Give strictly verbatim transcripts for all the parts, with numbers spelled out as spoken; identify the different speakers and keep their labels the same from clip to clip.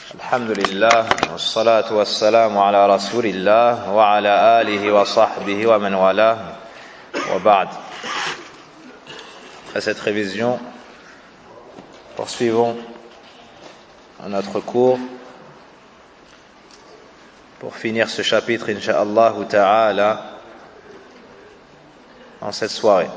Speaker 1: الحمد لله والصلاة والسلام على رسول الله وعلى آله وصحبه ومن والاه وبعد. Après cette révision, poursuivons notre cours pour finir ce chapitre, Inch'Allah Ta'ala, en cette soirée.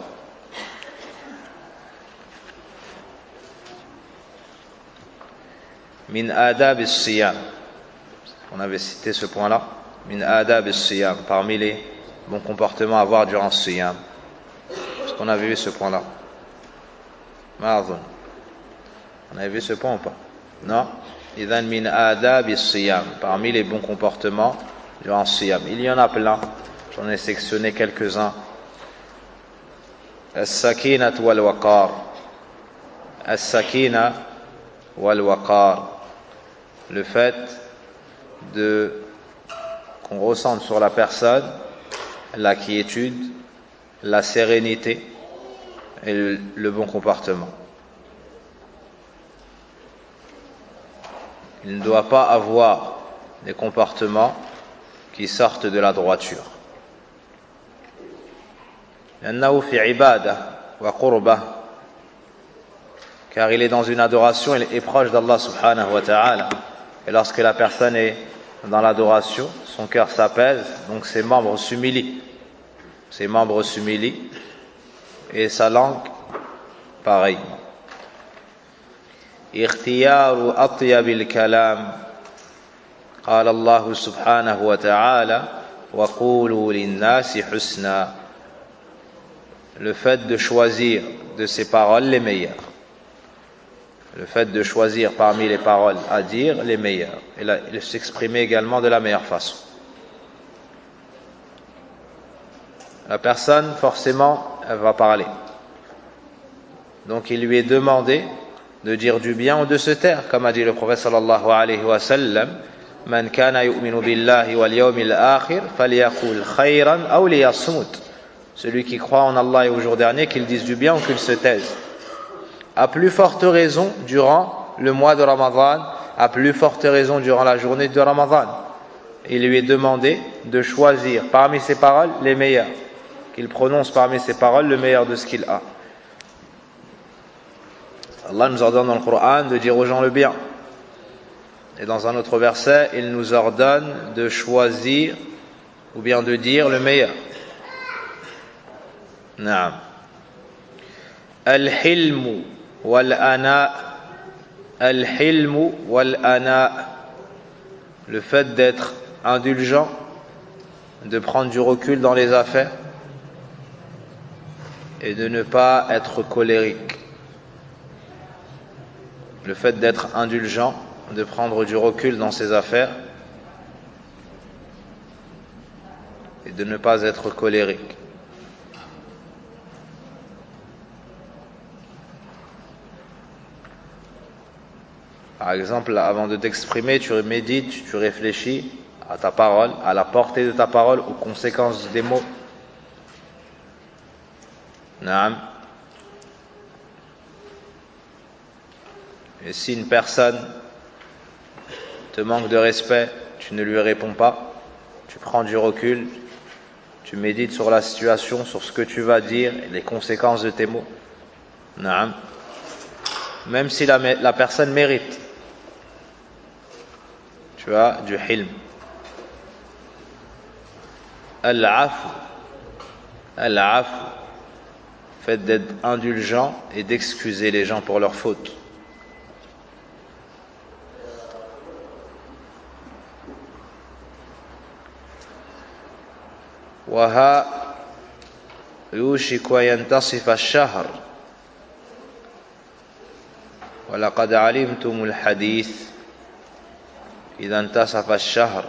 Speaker 1: Min adab as-siyam. On avait cité ce point-là. Min adab as-siyam. Parmi les bons comportements à avoir durant ce siyam. Est-ce qu'on avait vu ce point-là? Ma'adhun. On avait vu ce point ou pas? Non? Idhan min adab as-siyam. Parmi les bons comportements durant ce siyam. Il y en a plein. J'en ai sectionné quelques-uns. As-sakinat wal-waqar. As-sakina wal-waqar. Le fait de qu'on ressente sur la personne la quiétude, la sérénité et le, le bon comportement. Il ne doit pas avoir des comportements qui sortent de la droiture. لأنه في عبادة وقربة, car il est dans une adoration, il est proche d'Allah subhanahu wa ta'ala. Et lorsque la personne est dans l'adoration, son cœur s'apaise, donc ses membres s'humilient. Ses membres s'humilient et sa langue, pareil. اختيار أطيب الكلام قال الله سبحانه وتعالى وقولوا للناس حسنا. Le fait de choisir de ses paroles les meilleures. Le fait de choisir parmi les paroles à dire les meilleures et la, et s'exprimer également de la meilleure façon. La personne, forcément, elle va parler. Donc il lui est demandé de dire du bien ou de se taire, comme a dit le prophète sallallahu alayhi wa sallam, man kana yu'minu billahi wal yawmil akhir falyaqul khayran aw liyasmut. Celui qui croit en Allah et au jour dernier, qu'il dise du bien ou qu'il se taise. À plus forte raison durant le mois de Ramadan, à plus forte raison durant la journée de Ramadan. Il lui est demandé de choisir parmi ses paroles les meilleures, qu'il prononce parmi ses paroles le meilleur de ce qu'il a. Allah nous ordonne dans le Coran de dire aux gens le bien. Et dans un autre verset, il nous ordonne de choisir ou bien de dire le meilleur. Naam. Al-hilmu wal-ana, al-hilmu wal-ana, le fait d'être indulgent, de prendre du recul dans les affaires et de ne pas être colérique. Le fait d'être indulgent, de prendre du recul dans ses affaires et de ne pas être colérique. Par exemple, avant de t'exprimer, tu médites, tu réfléchis à ta parole, à la portée de ta parole, aux conséquences des mots. Naam. Et si une personne te manque de respect, tu ne lui réponds pas, tu prends du recul, tu médites sur la situation, sur ce que tu vas dire et les conséquences de tes mots. Naam. Même si la, la personne mérite. Tu as du hilm. Al-afu. Al-afu. Fait d'être indulgent et d'excuser les gens pour leurs fautes. وها يوشك ينتصف الشهر ولقد علمتم الحديث إذا انتصف الشهر.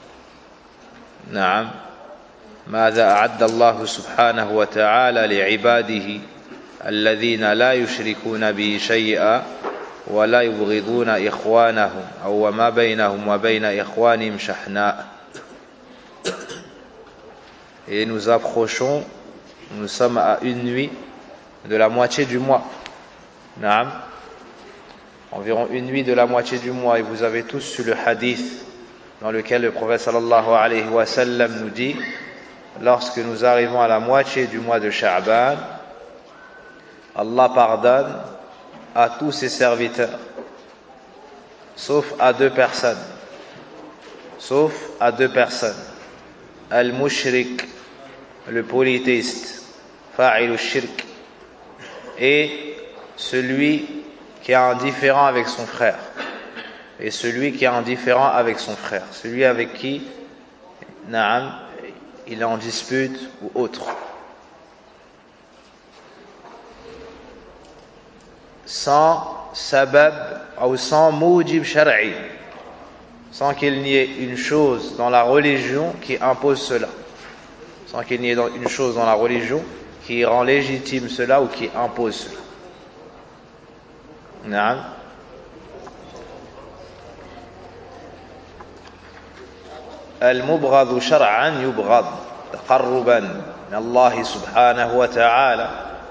Speaker 1: نعم. ماذا أعد الله سبحانه وتعالى لعباده الذين لا يشركون به شيئا ولا يبغضون إخوانهم أو وما بينهم وبين إخوانهم شحناء. Et nous approchons, nous sommes à une nuit de la moitié du mois. Naam. environ une nuit de la moitié du mois, et vous avez tous su le hadith dans lequel le prophète sallallahu alayhi wa sallam nous dit, lorsque nous arrivons à la moitié du mois de Sha'ban, Allah pardonne à tous ses serviteurs, sauf à deux personnes, sauf à deux personnes, al-mushrik, le polythéiste, fa'il shirk, et celui qui est indifférent avec son frère, et celui qui est indifférent avec son frère, celui avec qui na'am, il est en dispute ou autre, sans sabab ou sans mujib shar'i, sans qu'il n'y ait une chose dans la religion qui impose cela, sans qu'il n'y ait une chose dans la religion qui rend légitime cela ou qui impose cela. Na'am. المبغض شرعا يبغض تقربا من الله سبحانه وتعالى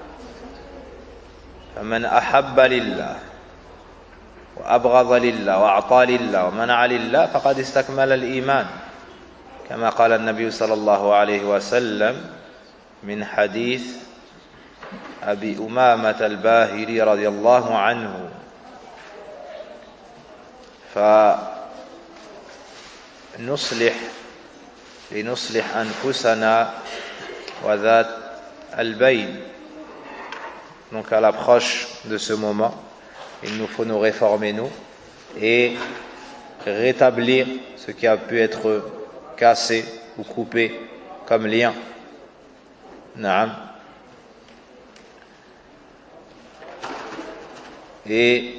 Speaker 1: فمن أحب لله وأبغض لله وأعطى لله ومنع لله فقد استكمل الإيمان كما قال النبي صلى الله عليه وسلم من حديث أبي أمامة الباهلي رضي الله عنه فنصلح لنصلح أنفسنا وذات البين. Donc à l'approche de ce moment, il nous faut nous réformer nous et rétablir ce qui a pu être cassé ou coupé comme lien. Naam. Et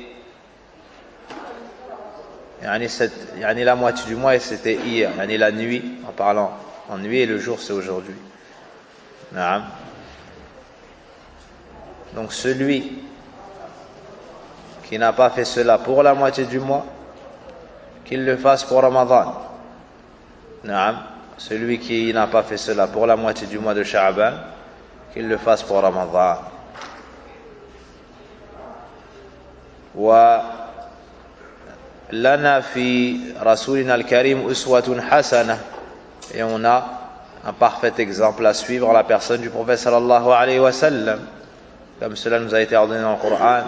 Speaker 1: yani, cette, yani la moitié du mois c'était hier, yani la nuit, en parlant en nuit, et le jour c'est aujourd'hui. Naam. Donc celui qui n'a pas fait cela pour la moitié du mois, qu'il le fasse pour Ramadan. Naam. Celui qui n'a pas fait cela pour la moitié du mois de Sha'ban, qu'il le fasse pour Ramadan. ولنا في رسولنا الكريم أسوة حسنة, et on a un parfait exemple à suivre, la personne du prophète sallallahu alayhi wa sallam, comme cela nous a été ordonné dans le Coran.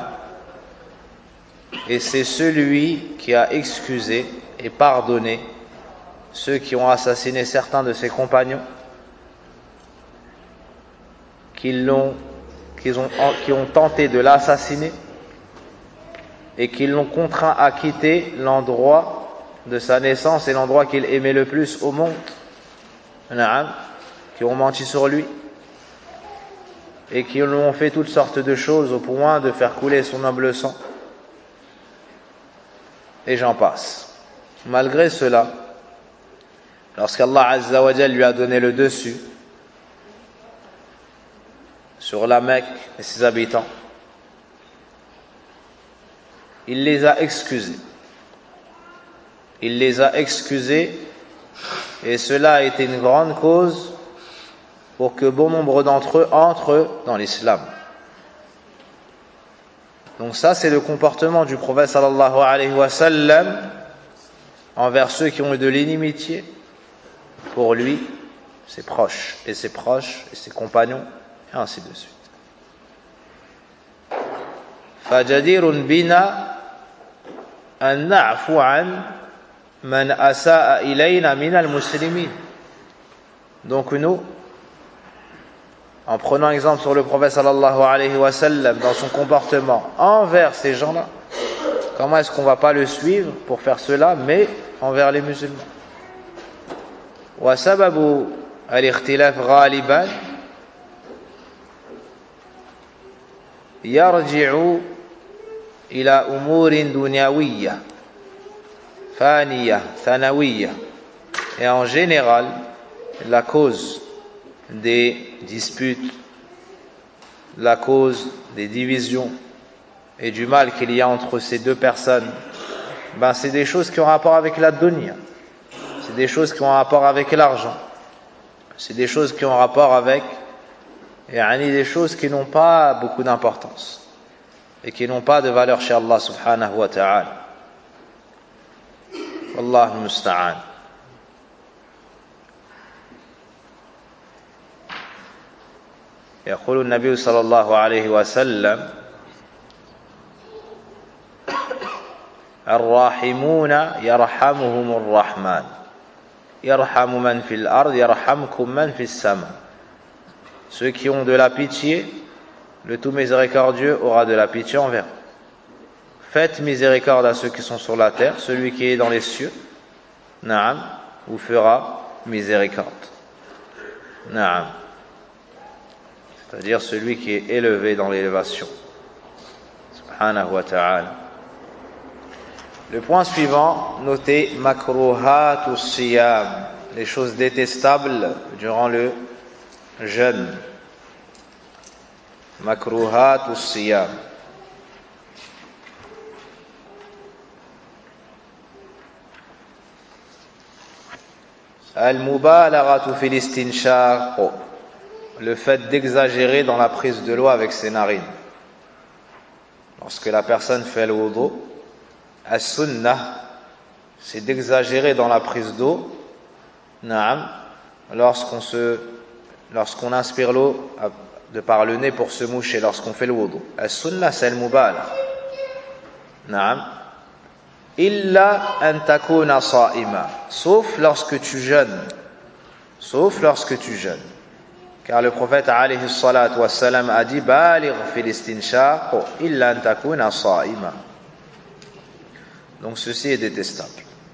Speaker 1: Et c'est celui qui a excusé et pardonné ceux qui ont assassiné certains de ses compagnons, qui l'ont, qui ont, qui ont tenté de l'assassiner et qui l'ont contraint à quitter l'endroit de sa naissance et l'endroit qu'il aimait le plus au monde, qui ont menti sur lui et qui lui ont fait toutes sortes de choses au point de faire couler son noble sang, et j'en passe. Malgré cela, lorsqu'Allah Azza wa Jal lui a donné le dessus sur la Mecque et ses habitants, il les a excusés. Il les a excusés, et cela a été une grande cause pour que bon nombre d'entre eux entrent dans l'islam. Donc ça, c'est le comportement du prophète sallallahu alayhi wa sallam envers ceux qui ont eu de l'inimitié pour lui, ses proches, et ses proches, et ses compagnons, et ainsi de suite. فجدير بنا أن نعفو عن من أساء إلينا من المسلمين. Donc nous, en prenant exemple sur le prophète sallallahu alayhi wa sallam dans son comportement envers ces gens-là, comment est-ce qu'on ne va pas le suivre pour faire cela, mais envers les musulmans? وسبب الاختلاف غالبا يرجع إلى أمور دنيوية فانية ثانوية. Et en général, la cause des disputes, la cause des divisions et du mal qu'il y a entre ces deux personnes, ben c'est des choses qui ont rapport avec la dunya, c'est des choses qui ont rapport avec l'argent, c'est des choses qui ont rapport avec, et yani des choses qui n'ont pas beaucoup d'importance. et qui n'ont pas de valeur chez Allah subhanahu wa ta'ala. Wallahu musta'an. يقول النبي صلى الله عليه وسلم الراحمون يرحمهم الرحمن يرحم من في الأرض يرحمكم من في السماء. Ceux qui ont de la pitié, le tout miséricordieux aura de la pitié envers eux. Faites miséricorde à ceux qui sont sur la terre, celui qui est dans les cieux, Naam, vous fera miséricorde. Naam. C'est-à-dire celui qui est élevé dans l'élévation. Subhanahu wa ta'ala. Le point suivant, notez makruhatu siyam, les choses détestables durant le jeûne. Makruhatu siyam. Al-mubalaghatu fil istinshaq, le fait d'exagérer dans la prise de l'eau avec ses narines. Lorsque la personne fait le wudu, as-sunnah, c'est d'exagérer dans la prise d'eau, naam, lorsqu'on se, lorsqu'on inspire l'eau de par le nez pour se moucher, lorsqu'on fait le wudu. As-sunnah, c'est al-mubalagha. Naam. Illa an takuna sa'ima, sauf lorsque tu jeûnes. Sauf lorsque tu jeûnes. Car le prophète alayhi salatu wassalam a dit baligh fil istinshaq illa an takuna sa'ima. Donc ceci est détestable.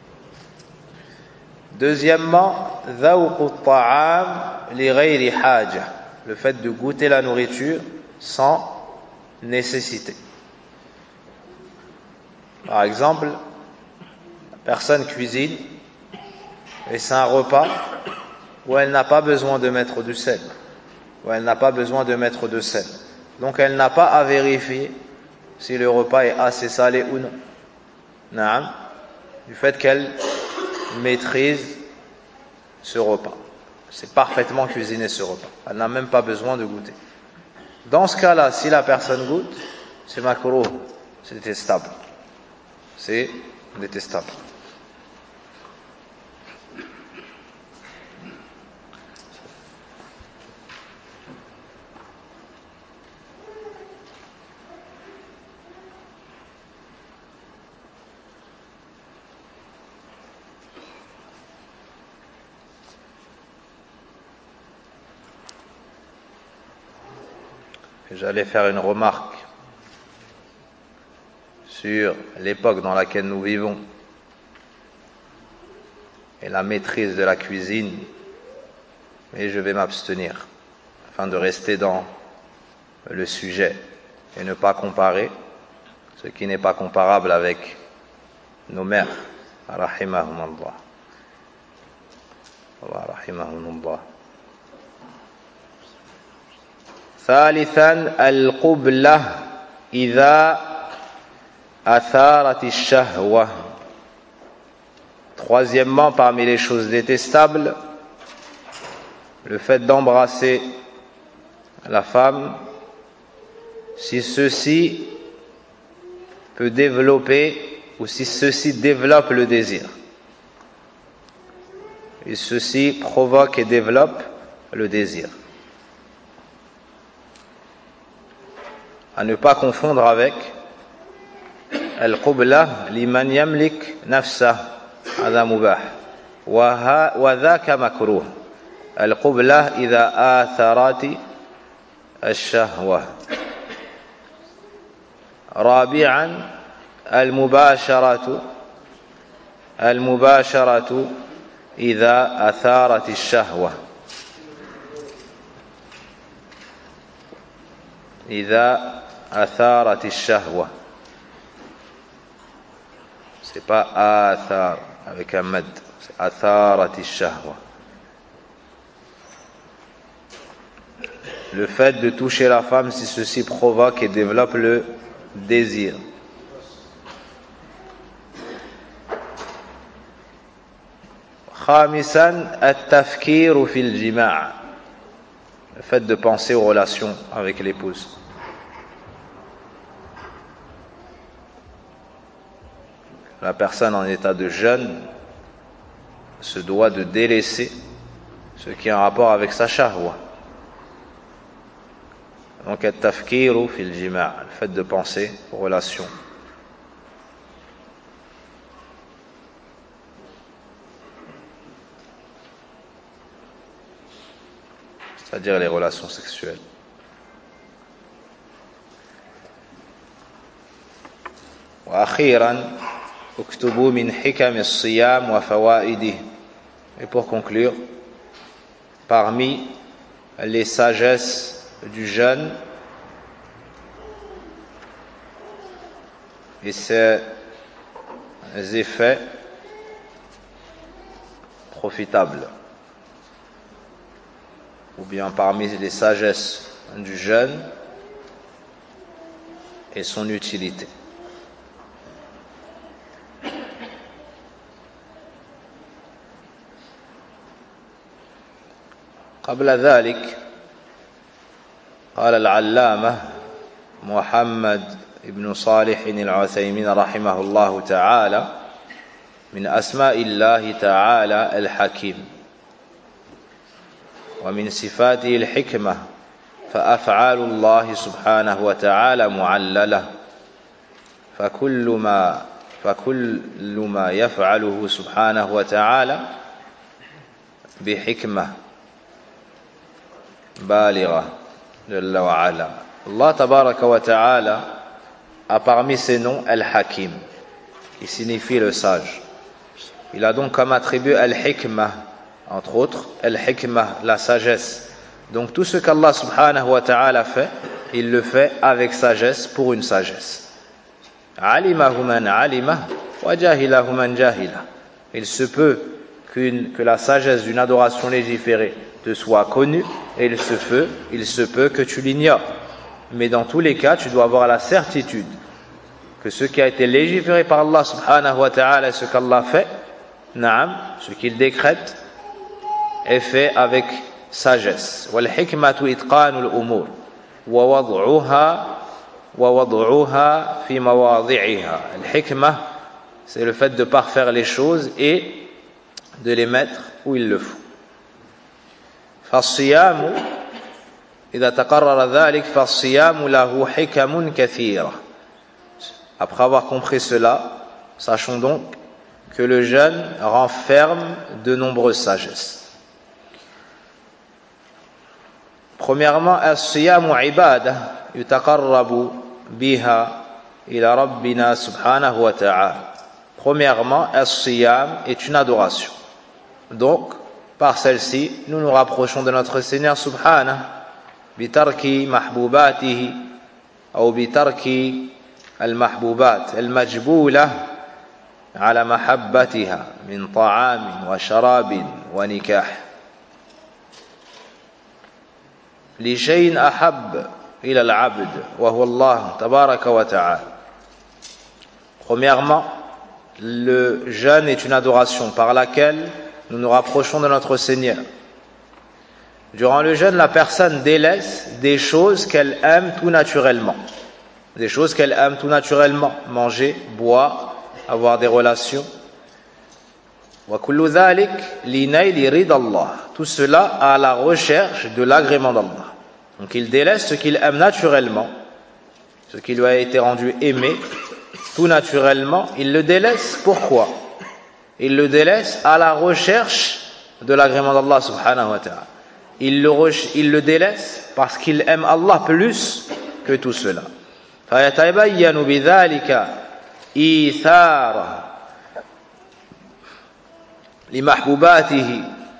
Speaker 1: Deuxièmement, dhawqu at-ta'am li ghayri haja, le fait de goûter la nourriture sans nécessité. Par exemple, la personne cuisine et c'est un repas où elle n'a pas besoin de mettre du sel, où elle n'a pas besoin de mettre de sel. Donc elle n'a pas à vérifier si le repas est assez salé ou non. Naam, du fait qu'elle maîtrise ce repas. C'est parfaitement cuisiné ce repas. Elle n'a même pas besoin de goûter. Dans ce cas-là, si la personne goûte, c'est makruh, c'est détestable. C'est détestable. J'allais faire une remarque sur l'époque dans laquelle nous vivons et la maîtrise de la cuisine, mais je vais m'abstenir afin de rester dans le sujet et ne pas comparer ce qui n'est pas comparable avec nos mères, rahimahumullah. rahimahumullah. ثالثا القبلة إذا أثارت الشهوة. Troisièmement, parmi les choses détestables, le fait d'embrasser la femme si ceci peut développer ou si ceci développe le désir. Et ceci provoque et développe le désir. À ne pas confondre avec al-qubla liman yamlik nafsah, hada mubah wa dhaka makruh. Al-qubla idha atharati ash-shahwa. رابعا المباشرة المباشرة إذا أثارت الشهوة إذا أثارت الشهوة. C'est pas athar avec un mad, c'est atharat الشهوة. Le fait de toucher la femme si ceci provoque et développe le désir. خامسا التفكير في الجماع, le fait de penser aux relations avec l'épouse. la personne en état de jeûne se doit de délaisser ce qui est en rapport avec sa shahwa. Donc, at-tafkiru fil jima', le fait de penser aux relations. C'est-à-dire les relations sexuelles. وأخيرا اكتبوا من حكم الصيام وفوائده. Et pour conclure, parmi les sagesses du jeûne et ses effets profitables, ou bien parmi les sagesses du jeûne et son utilité. قبل ذلك قال العلامة محمد بن صالح العثيمين رحمه الله تعالى من أسماء الله تعالى الحكيم ومن صفاته الحكمة فأفعال الله سبحانه وتعالى معللة فكل ما فكل ما يفعله سبحانه وتعالى بحكمة بالغة جل وعلا. Allah tabaraka wa ta'ala a parmi ses noms Al-Hakim, qui signifie le sage. Il a donc comme attribut Al-Hikmah, entre autres Al-Hikmah, la sagesse. Donc tout ce qu'Allah subhanahu wa ta'ala fait, il le fait avec sagesse pour une sagesse. Alimahu man alimah wa jahilahu man jahilah. Il se peut qu'une, que la sagesse d'une adoration légiférée te soit connue, et il se peut, il se peut que tu l'ignores. Mais dans tous les cas, tu dois avoir la certitude que ce qui a été légiféré par Allah subhanahu wa ta'ala, ce qu'Allah fait, naam, ce qu'il décrète, est fait avec sagesse. Wal hikmatu itqanul umur wa wad'uha wa wad'uha fi mawadhi'iha. Al hikmah, c'est le fait de parfaire les choses et de les mettre où il le faut. فالصيام إذا تقرر ذلك فالصيام له حكم كثيرة. Après avoir compris cela, sachons donc que le jeûne renferme de nombreuses sagesses. Premièrement, الصيام عبادة يتقرب بها إلى ربنا سبحانه وتعالى. Premièrement, الصيام est une adoration. Donc, par celle-ci, nous nous rapprochons de notre Seigneur subhanahu bitarki mahbubatihi ou bitarki al-mahbubat al-majbula ala mahabbatiha min ta'amin wa sharabin wa nikah li shay'in ahab ila al-'abd wa huwa Allah tabaraka wa ta'ala. Premièrement, le jeûne est une adoration par laquelle nous nous rapprochons de notre Seigneur. Durant le jeûne, la personne délaisse des choses qu'elle aime tout naturellement. Des choses qu'elle aime tout naturellement. Manger, boire, avoir des relations. وَكُلُّ ذَلِكَ لِنَيْلِ رِضَى اللَّهِ. Tout cela à la recherche de l'agrément d'Allah. Donc il délaisse ce qu'il aime naturellement, ce qui lui a été rendu aimé, tout naturellement, il le délaisse. Pourquoi? Il le délaisse à la recherche de l'agrément d'Allah subhanahu wa ta'ala. Il le, il le délaisse parce qu'il aime Allah plus que tout cela. فَيَتَبَيَّنُ بِذَلِكَ إِيثَارَ لِمَحْبُوبَاتِهِ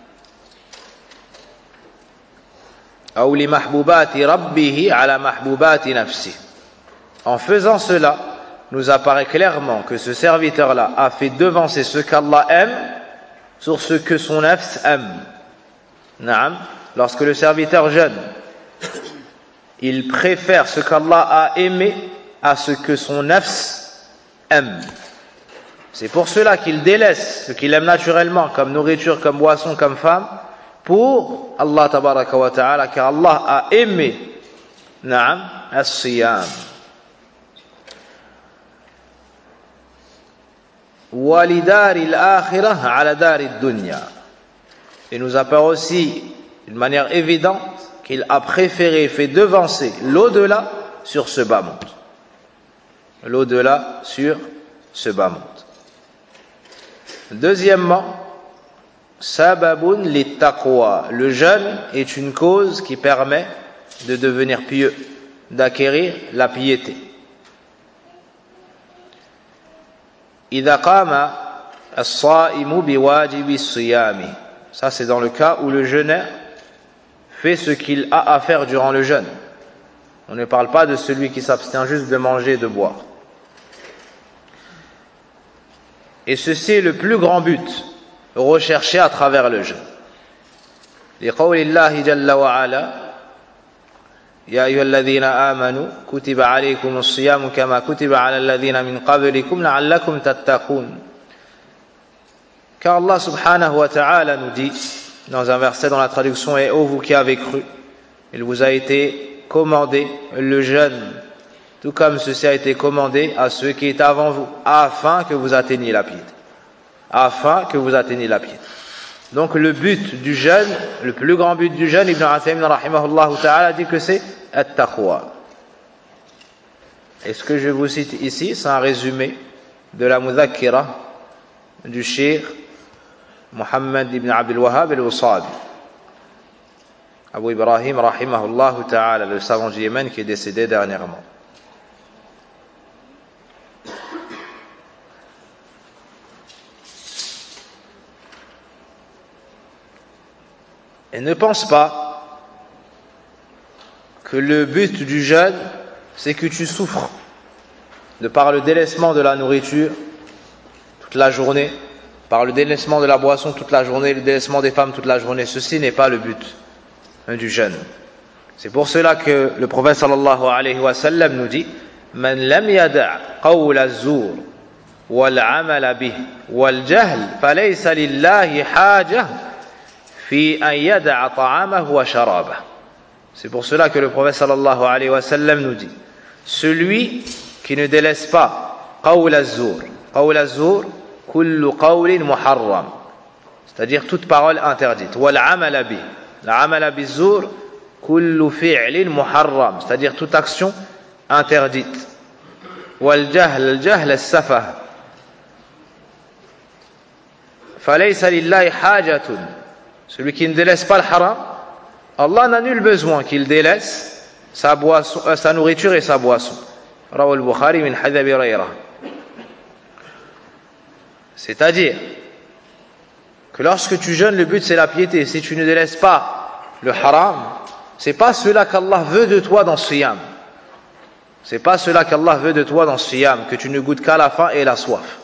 Speaker 1: أو لِمَحْبُوبَاتِ رَبِّهِ على محبوبات نفسه. En faisant cela, nous apparaît clairement que ce serviteur-là a fait devancer ce qu'Allah aime sur ce que son nafs aime. Naam. Lorsque le serviteur jeûne, il préfère ce qu'Allah a aimé à ce que son nafs aime. C'est pour cela qu'il délaisse ce qu'il aime naturellement, comme nourriture, comme boisson, comme femme, pour Allah tabaraka wa ta'ala, car Allah a aimé, naam, as-siyam. وَلِدَارِ الْآخِرَةِ عَلَى دَارِ الدُّنْيَا. Il nous apparaît aussi d'une manière évidente qu'il a préféré, fait devancer l'au-delà sur ce bas monde. L'au-delà sur ce bas monde. Deuxièmement, sababun littaqwa. Le jeûne est une cause qui permet de devenir pieux, d'acquérir la piété. إذا قام الصائم بواجب الصيام. Ça c'est dans le cas où le jeûneur fait ce qu'il a à faire durant le jeûne. On ne parle pas de celui qui s'abstient juste de manger et de boire. Et ceci est le plus grand but recherché à travers le jeûne. لقول الله جل وعلا يا أيها الذين آمنوا كتب عليكم الصيام كما كتب على الذين من قبلكم لعلكم تتقون. Car Allah subhanahu wa ta'ala nous dit dans un verset dont la traduction est ô vous qui avez cru, il vous a été commandé le jeûne, tout comme ceci a été commandé à ceux qui étaient avant vous, afin que vous atteigniez la piété. Afin que vous atteigniez la piété. Donc le but du jeûne, le plus grand but du jeûne, Ibn Uthaymin rahimahullah ta'ala dit que c'est at-taqwa. Et ce que je vous cite ici, c'est un résumé de la mudhakkira du cheikh Muhammad ibn Abdul Wahhab al-Wasabi, Abu Ibrahim rahimahullah ta'ala, le savant du Yémen qui est décédé dernièrement. Et ne pense pas que le but du jeûne, c'est que tu souffres de par le délaissement de la nourriture toute la journée, par le délaissement de la boisson toute la journée, le délaissement des femmes toute la journée. Ceci n'est pas le but du jeûne. C'est pour cela que le prophète sallallahu alayhi wa sallam nous dit Man lam yada' qawla az-zur wal 'amala bih wal jahl falaysa lillahi hajah fi an yada'a ta'amahu wa sharabahu. C'est pour cela que le prophète sallallahu alayhi wa sallam nous dit celui qui ne délaisse pas qawl az-zur, qawl az-zur kullu qawlin muharram, c'est-à-dire toute parole interdite, wal 'amala bih, l'amala biz-zur kullu fi'lin muharram, c'est-à-dire toute action interdite, wal jahl, al jahl as-safah, falaysa lillahi hajatun. Celui qui ne délaisse pas le haram, Allah n'a nul besoin qu'il délaisse sa, boisson, euh, sa nourriture et sa boisson. Rawal Bukhari min hadith Abi Hurayra. C'est-à-dire que lorsque tu jeûnes, le but c'est la piété. Si tu ne délaisses pas le haram, c'est pas cela qu'Allah veut de toi dans ce siyam. C'est pas cela qu'Allah veut de toi dans ce siyam, que tu ne goûtes qu'à la faim et la soif.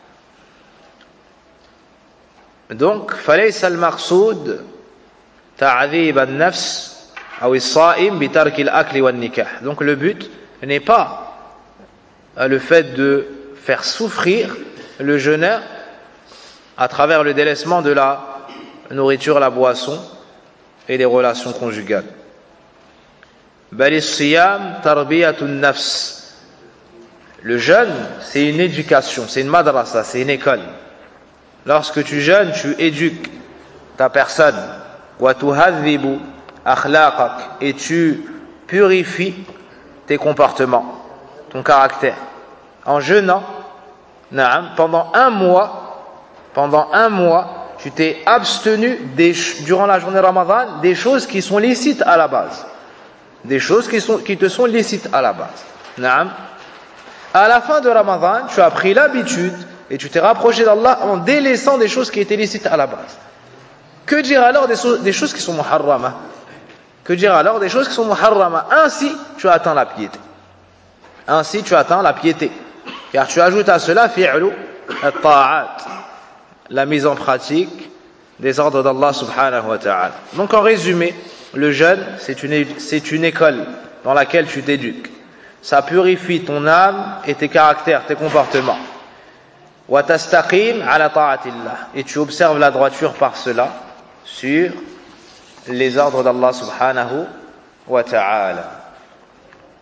Speaker 1: Donc, فليس المقصود تعذيب النفس أو الصائم بترك الأكل والنكاح. Donc le but n'est pas le fait de faire souffrir le jeûneur à travers le délaissement de la nourriture, la boisson et les relations conjugales. بل الصيام تربية النفس. Le jeûne, c'est une éducation, c'est une madrasa, c'est une école. Lorsque tu jeûnes, tu éduques ta personne, وَتُهَذِّبُ أَخْلَاقَكَ, et tu purifies tes comportements, ton caractère. En jeûnant, pendant un mois, pendant un mois, tu t'es abstenu des, durant la journée Ramadan des choses qui sont licites à la base, des choses qui, sont, qui te sont licites à la base. À la fin de Ramadan, tu as pris l'habitude et tu t'es rapproché d'Allah en délaissant des choses qui étaient licites à la base. Que dire alors des, so- des choses qui sont muharrama? Que dire alors des choses qui sont muharrama? Ainsi, tu atteins la piété. Ainsi, tu atteins la piété. Car tu ajoutes à cela fi'lu at-ta'at, la mise en pratique des ordres d'Allah subhanahu wa ta'ala. Donc en résumé, le jeûne, c'est une, c'est une école dans laquelle tu t'éduques. Ça purifie ton âme et tes caractères, tes comportements. وَتَسْتَقِيمْ عَلَى طَاعَةِ اللَّهِ, et tu observes la droiture par cela sur les ordres d'Allah subhanahu wa ta'ala.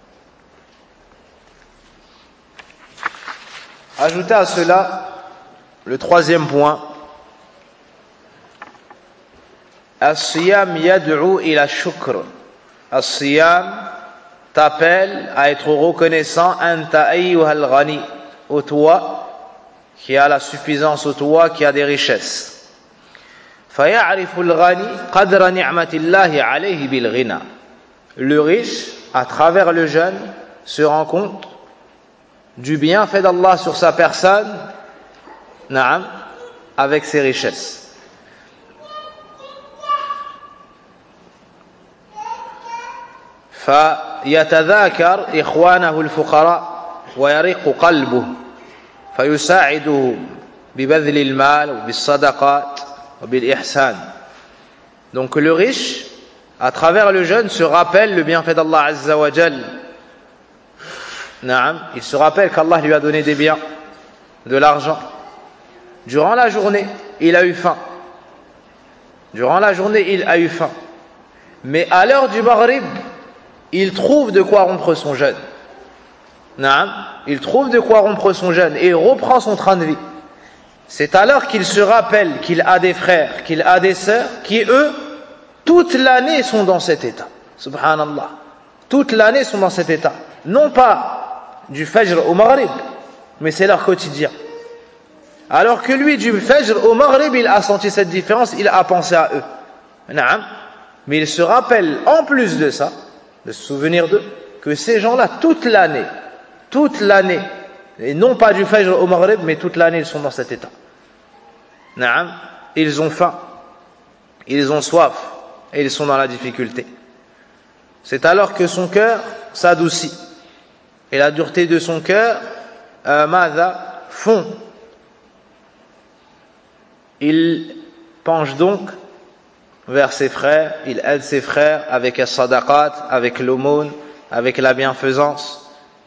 Speaker 1: Ajoutez à cela Le troisième point, As-siyam yad'u ila shukr. As-siyam t'appelle à être reconnaissant, anta ayyuhal ghani, au toi qui a la suffisance, au toi qui a des richesses. Faya'rifu al-ghani qadra ni'matillahi alayhi bil ghina. Le riche, à travers le jeûne, se rend compte du bienfait d'Allah sur sa personne, na'am, avec ses richesses. فيتذاكر إخوانه الفقراء ويرق قلبه فيساعده ببذل المال وبالصدقات وبالإحسان. Donc le riche, à travers le jeûne, se rappelle le bienfait d'Allah Azza wa Jal. Naam, il se rappelle qu'Allah lui a donné des biens, de l'argent. Durant la journée, il a eu faim. Durant la journée, il a eu faim. Mais à l'heure du Maghrib, il trouve de quoi rompre son jeûne. Naam, il trouve de quoi rompre son jeûne et reprend son train de vie. C'est alors qu'il se rappelle qu'il a des frères, qu'il a des sœurs qui, eux, toute l'année sont dans cet état. Subhanallah. Toute l'année sont dans cet état. Non pas du Fajr au Maghrib, mais c'est leur quotidien. Alors que lui, du Fajr au Maghrib, il a senti cette différence, il a pensé à eux. Naam. Mais il se rappelle, en plus de ça, de se souvenir d'eux, que ces gens-là, toute l'année, toute l'année, et non pas du Fajr au Maghrib, mais toute l'année, ils sont dans cet état. Naam, ils ont faim, ils ont soif, et ils sont dans la difficulté. C'est alors que son cœur s'adoucit, et la dureté de son cœur, euh, Mada, fond. Il penche donc vers ses frères, il aide ses frères avec la sadaqat, avec l'aumône, avec la bienfaisance.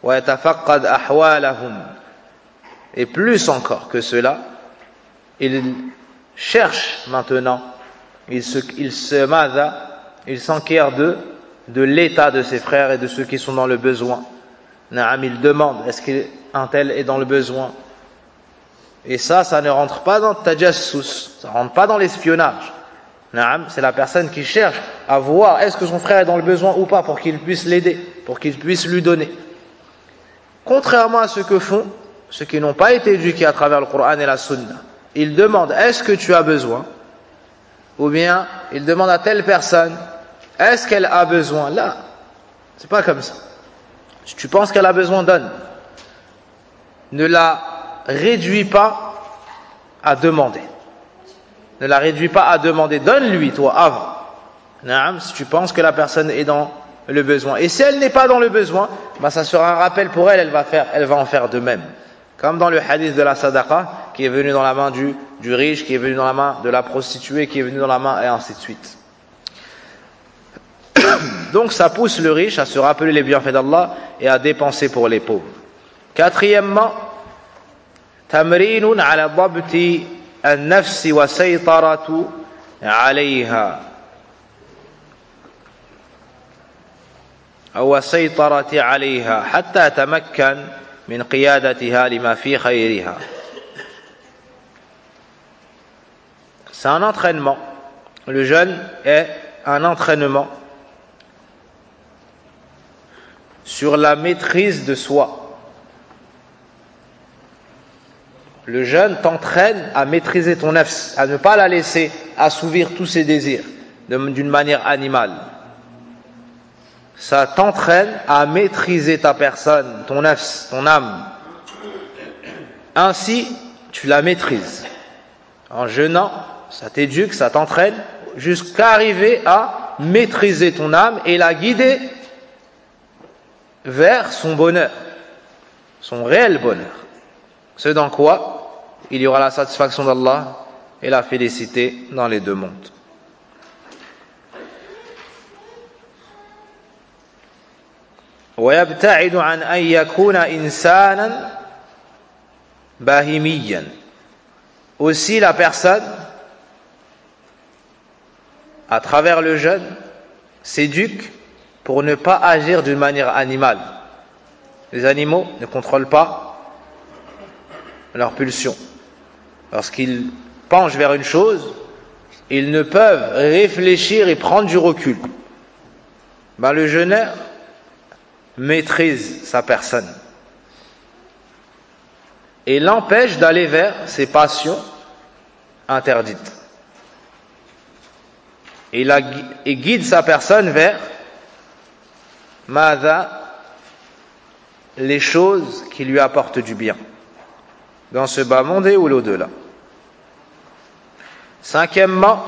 Speaker 1: Et plus encore que cela, il cherche maintenant, il se, il se mada, il s'enquiert de, de l'état de ses frères et de ceux qui sont dans le besoin. Naam, il demande, est-ce qu'un tel est dans le besoin? Et ça, ça ne rentre pas dans le tajassus, ça ne rentre pas dans l'espionnage. C'est la personne qui cherche à voir est-ce que son frère est dans le besoin ou pas pour qu'il puisse l'aider, pour qu'il puisse lui donner. Contrairement à ce que font ceux qui n'ont pas été éduqués à travers le Coran et la Sunna. Ils demandent est-ce que tu as besoin, ou bien ils demandent à telle personne est-ce qu'elle a besoin. Là, c'est pas comme ça. Si tu penses qu'elle a besoin, donne. Ne la réduis pas à demander. Ne la réduis pas à demander, donne-lui toi avant. Naam, si tu penses que la personne est dans le besoin. Et si elle n'est pas dans le besoin, bah ça sera un rappel pour elle, elle va, faire, elle va en faire de même. Comme dans le hadith de la sadaqa, qui est venu dans la main du, du riche, qui est venu dans la main de la prostituée, qui est venu dans la main, et ainsi de suite. Donc ça pousse le riche à se rappeler les bienfaits d'Allah et à dépenser pour les pauvres. Quatrièmement, tamrinun ala dabti النفس وسيطرة عليها أو السيطرة عليها حتى تمكن من قيادتها لما في خيرها. C'est un entraînement. Le jeûne est un entraînement sur la maîtrise de soi. Le jeûne t'entraîne à maîtriser ton nafs, à ne pas la laisser assouvir tous ses désirs d'une manière animale. Ça t'entraîne à maîtriser ta personne, ton nafs, ton âme. Ainsi, tu la maîtrises. En jeûnant, ça t'éduque, ça t'entraîne jusqu'à arriver à maîtriser ton âme et la guider vers son bonheur, son réel bonheur. Ce dans quoi il y aura la satisfaction d'Allah et la félicité dans les deux mondes. ويبتعد عن أن يكون إنسانا باهميا. Aussi la personne, à travers le jeûne, s'éduque pour ne pas agir d'une manière animale. Les animaux ne contrôlent pas leurs pulsions. lorsqu'ils penchent vers une chose, ils ne peuvent réfléchir et prendre du recul. Ben, le jeûneur maîtrise sa personne et l'empêche d'aller vers ses passions interdites. Et il guide sa personne vers Mada, les choses qui lui apportent du bien, dans ce bas monde et ou l'au-delà. Cinquièmement,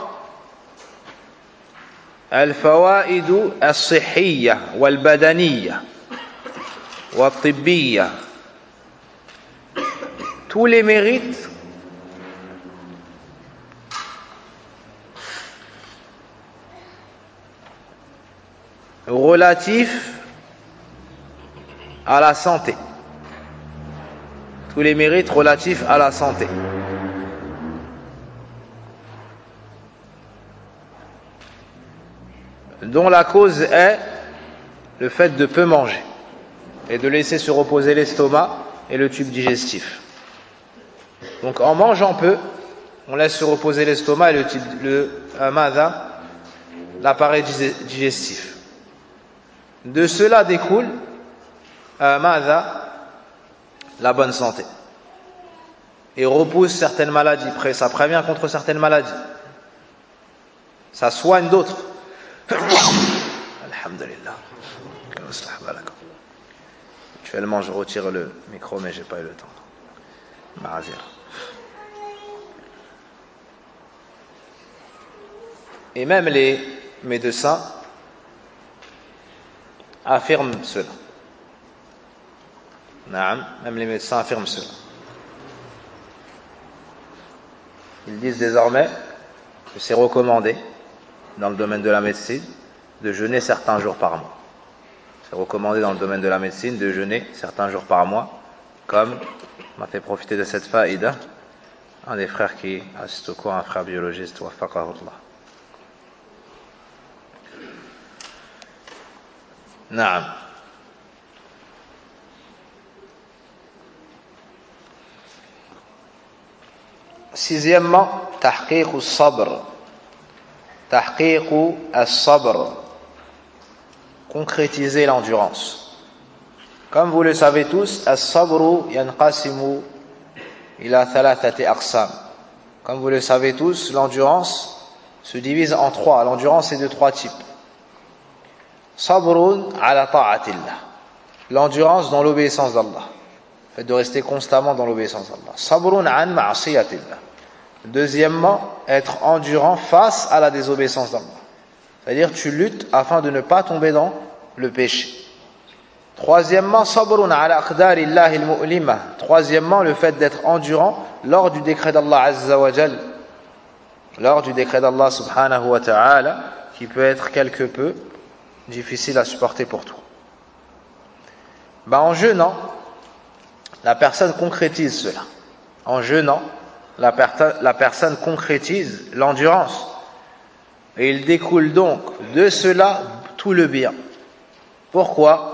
Speaker 1: al-fawaidu as-sihhiyya wal-badaniyya wat-tibbiyya. Tous les mérites relatifs à la santé. Tous les mérites relatifs à la santé. Dont la cause est le fait de peu manger et de laisser se reposer l'estomac et le tube digestif. Donc en mangeant peu, on laisse se reposer l'estomac et le, tube, le euh, l'appareil digestif. De cela découle euh, la bonne santé et repousse certaines maladies. Ça prévient contre certaines maladies. Ça soigne d'autres. Alhamdulillah. Actuellement, je retire le micro, mais j'ai pas eu le temps. Ma'azir. Et même les médecins affirment cela. Naam, même les médecins affirment cela. Ils disent désormais que c'est recommandé dans le domaine de la médecine de jeûner certains jours par mois. C'est recommandé dans le domaine de la médecine de jeûner certains jours par mois, comme m'a fait profiter de cette faïda un des frères qui assiste au cours, un frère biologiste, waffaqahullah. Naam. Sixièmement, tahqiq as-sabr. Tahqiq as-sabr. Concrétiser l'endurance. Comme vous le savez tous, as-sabru yanqasimu ila thalathati aqsam. Comme vous le savez tous, l'endurance se divise en trois. L'endurance est de trois types. Sabrun ala ta'atillah. L'endurance dans l'obéissance d'Allah. Le fait de rester constamment dans l'obéissance d'Allah. Sabrun an ma'asiyatillah. Deuxièmement, être endurant face à la désobéissance d'Allah. C'est-à-dire, tu luttes afin de ne pas tomber dans le péché. Troisièmement, sabrun ala aqdarillahi al-mu'lima. Troisièmement, le fait d'être endurant lors du décret d'Allah Azza wa Jal. Lors du décret d'Allah subhanahu wa ta'ala, qui peut être quelque peu difficile à supporter pour toi. Ben, en jeûnant, la personne concrétise cela. En jeûnant, la, per- la personne concrétise l'endurance. Et il découle donc de cela tout le bien. Pourquoi?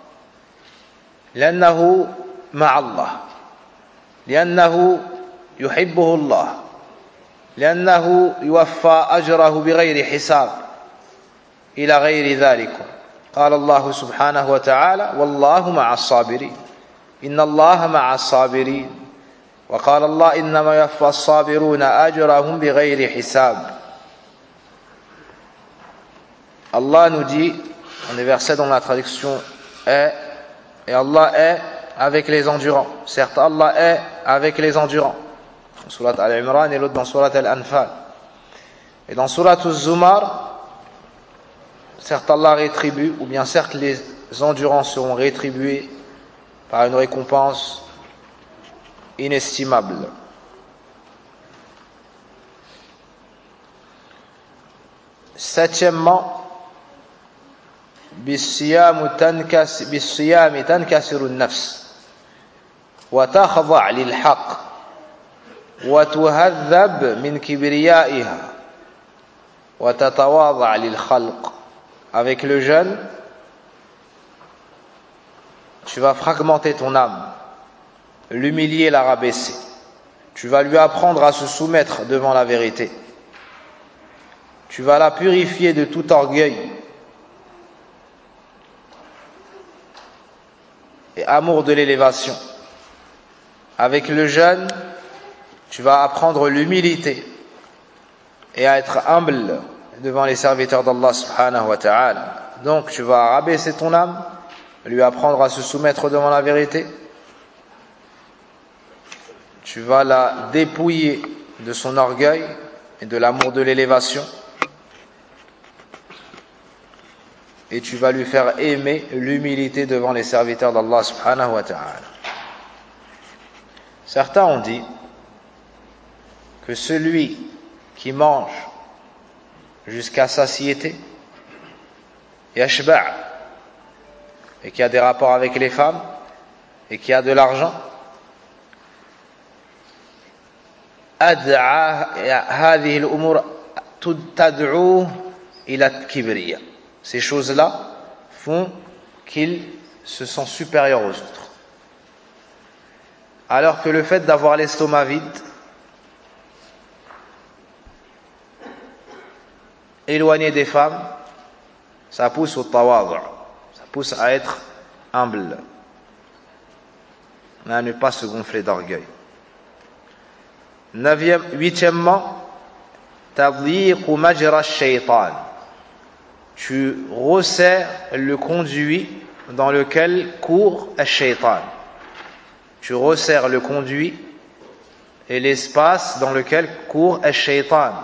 Speaker 1: لأنه مع الله لأنه يحبه الله لأنه يوفى أجره بغير حساب إلى غير ذلك. قال الله سبحانه وتعالى والله مع الصابرين إن الله مع الصابرين وقال الله إنما يوفى الصابرون أجرهم بغير حساب. Allah nous dit, dans des versets dont la traduction est, et Allah est avec les endurants. Certes, Allah est avec les endurants. Dans Surat Al-Imran et l'autre dans Surat Al-Anfal. Et dans Surat Al-Zumar, certes Allah rétribue, ou bien certes les endurants seront rétribués par une récompense inestimable. Septièmement, بالصيام تنكسر بالصيام تنكسر النفس وتخضع للحق وتهذب من كبريائها وتتواضع للخلق. Avec le jeûne, tu vas fragmenter ton âme, l'humilier, la rabaisser, Tu vas lui apprendre à se soumettre devant la vérité. Tu vas la purifier de tout orgueil et amour de l'élévation. Avec le jeûne, tu vas apprendre l'humilité et à être humble devant les serviteurs d'Allah subhanahu wa ta'ala. Donc tu vas rabaisser ton âme, lui apprendre à se soumettre devant la vérité. Tu vas la dépouiller de son orgueil et de l'amour de l'élévation. Et tu vas lui faire aimer l'humilité devant les serviteurs d'Allah subhanahu wa ta'ala. Certains ont dit que celui qui mange jusqu'à satiété, yashba', et qui a des rapports avec les femmes, et qui a de l'argent, ad'a hadhihi al-umur tad'u ila al-kibriya. Ces choses-là font qu'il se sent supérieur aux autres. Alors que le fait d'avoir l'estomac vide, éloigné des femmes, ça pousse au tawadu', ça pousse à être humble, à ne pas se gonfler d'orgueil. Neuvième, huitièmement, tadyiqu majra ash-shaytan. Tu resserres le conduit dans lequel court ash-shaytan. Tu resserres le conduit et l'espace dans lequel court ash-shaytan.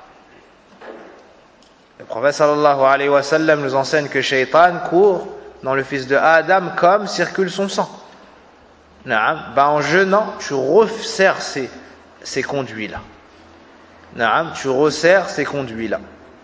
Speaker 1: Le prophète sallallahu alayhi wa sallam nous enseigne que shaytan court dans le fils de Adam comme circule son sang. Naam, ben en jeûnant, tu resserres ces, ces conduits-là. Naam, tu resserres ces conduits-là.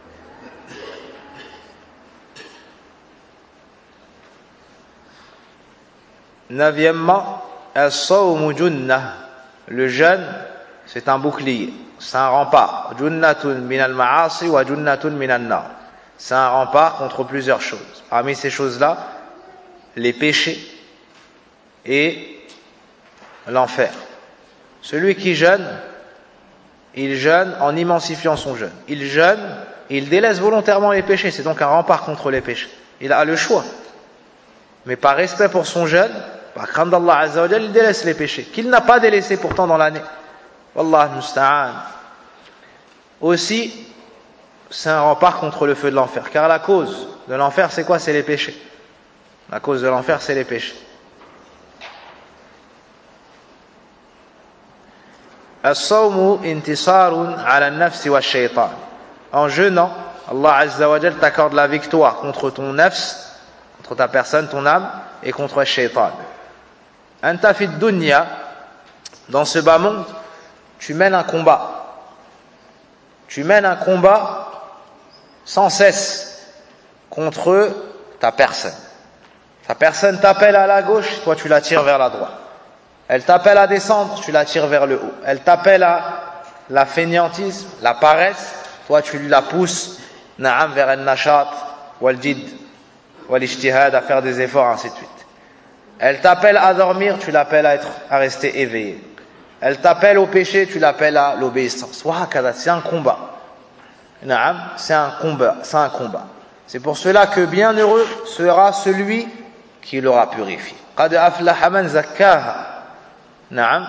Speaker 1: Neuvièmement, as-sawmu junnah. Le jeûne, c'est un bouclier, c'est un rempart. Junnatun minal ma'asi wa junnatun minan nar. C'est un rempart contre plusieurs choses. Parmi ces choses-là, les péchés et l'enfer. Celui qui jeûne, il jeûne en immensifiant son jeûne. Il jeûne et il délaisse volontairement les péchés. C'est donc un rempart contre les péchés. Il a le choix. Mais par respect pour son jeûne, par crainte d'Allah Azza wa Jal, il délaisse les péchés, qu'il n'a pas délaissé pourtant dans l'année. Wallah musta'an. Aussi, c'est un rempart contre le feu de l'enfer. Car la cause de l'enfer, c'est quoi? C'est les péchés. La cause de l'enfer, c'est les péchés. As-sawmu intisarun ala an-nafsi wa shaytan. En jeûnant, Allah Azza wa Jal t'accorde la victoire contre ton nafs, contre ta personne, ton âme, et contre le shaytan. Anta fi dunya, dans ce bas monde, tu mènes un combat. Tu mènes un combat sans cesse contre ta personne. Ta personne t'appelle à la gauche, toi tu la tires vers la droite. Elle t'appelle à descendre, tu la tires vers le haut. Elle t'appelle à la fainéantisme, la paresse, toi tu la pousses na'am vers el nashat, wal jid, wal ijtihad, à faire des efforts, ainsi de suite. Elle t'appelle à dormir, tu l'appelles à être, à rester éveillé. Elle t'appelle au péché, tu l'appelles à l'obéissance. C'est un combat. Na'am, c'est un combat, c'est un combat. C'est pour cela que bienheureux sera celui qui l'aura purifié. Qad aflaha man zakkaha. Na'am.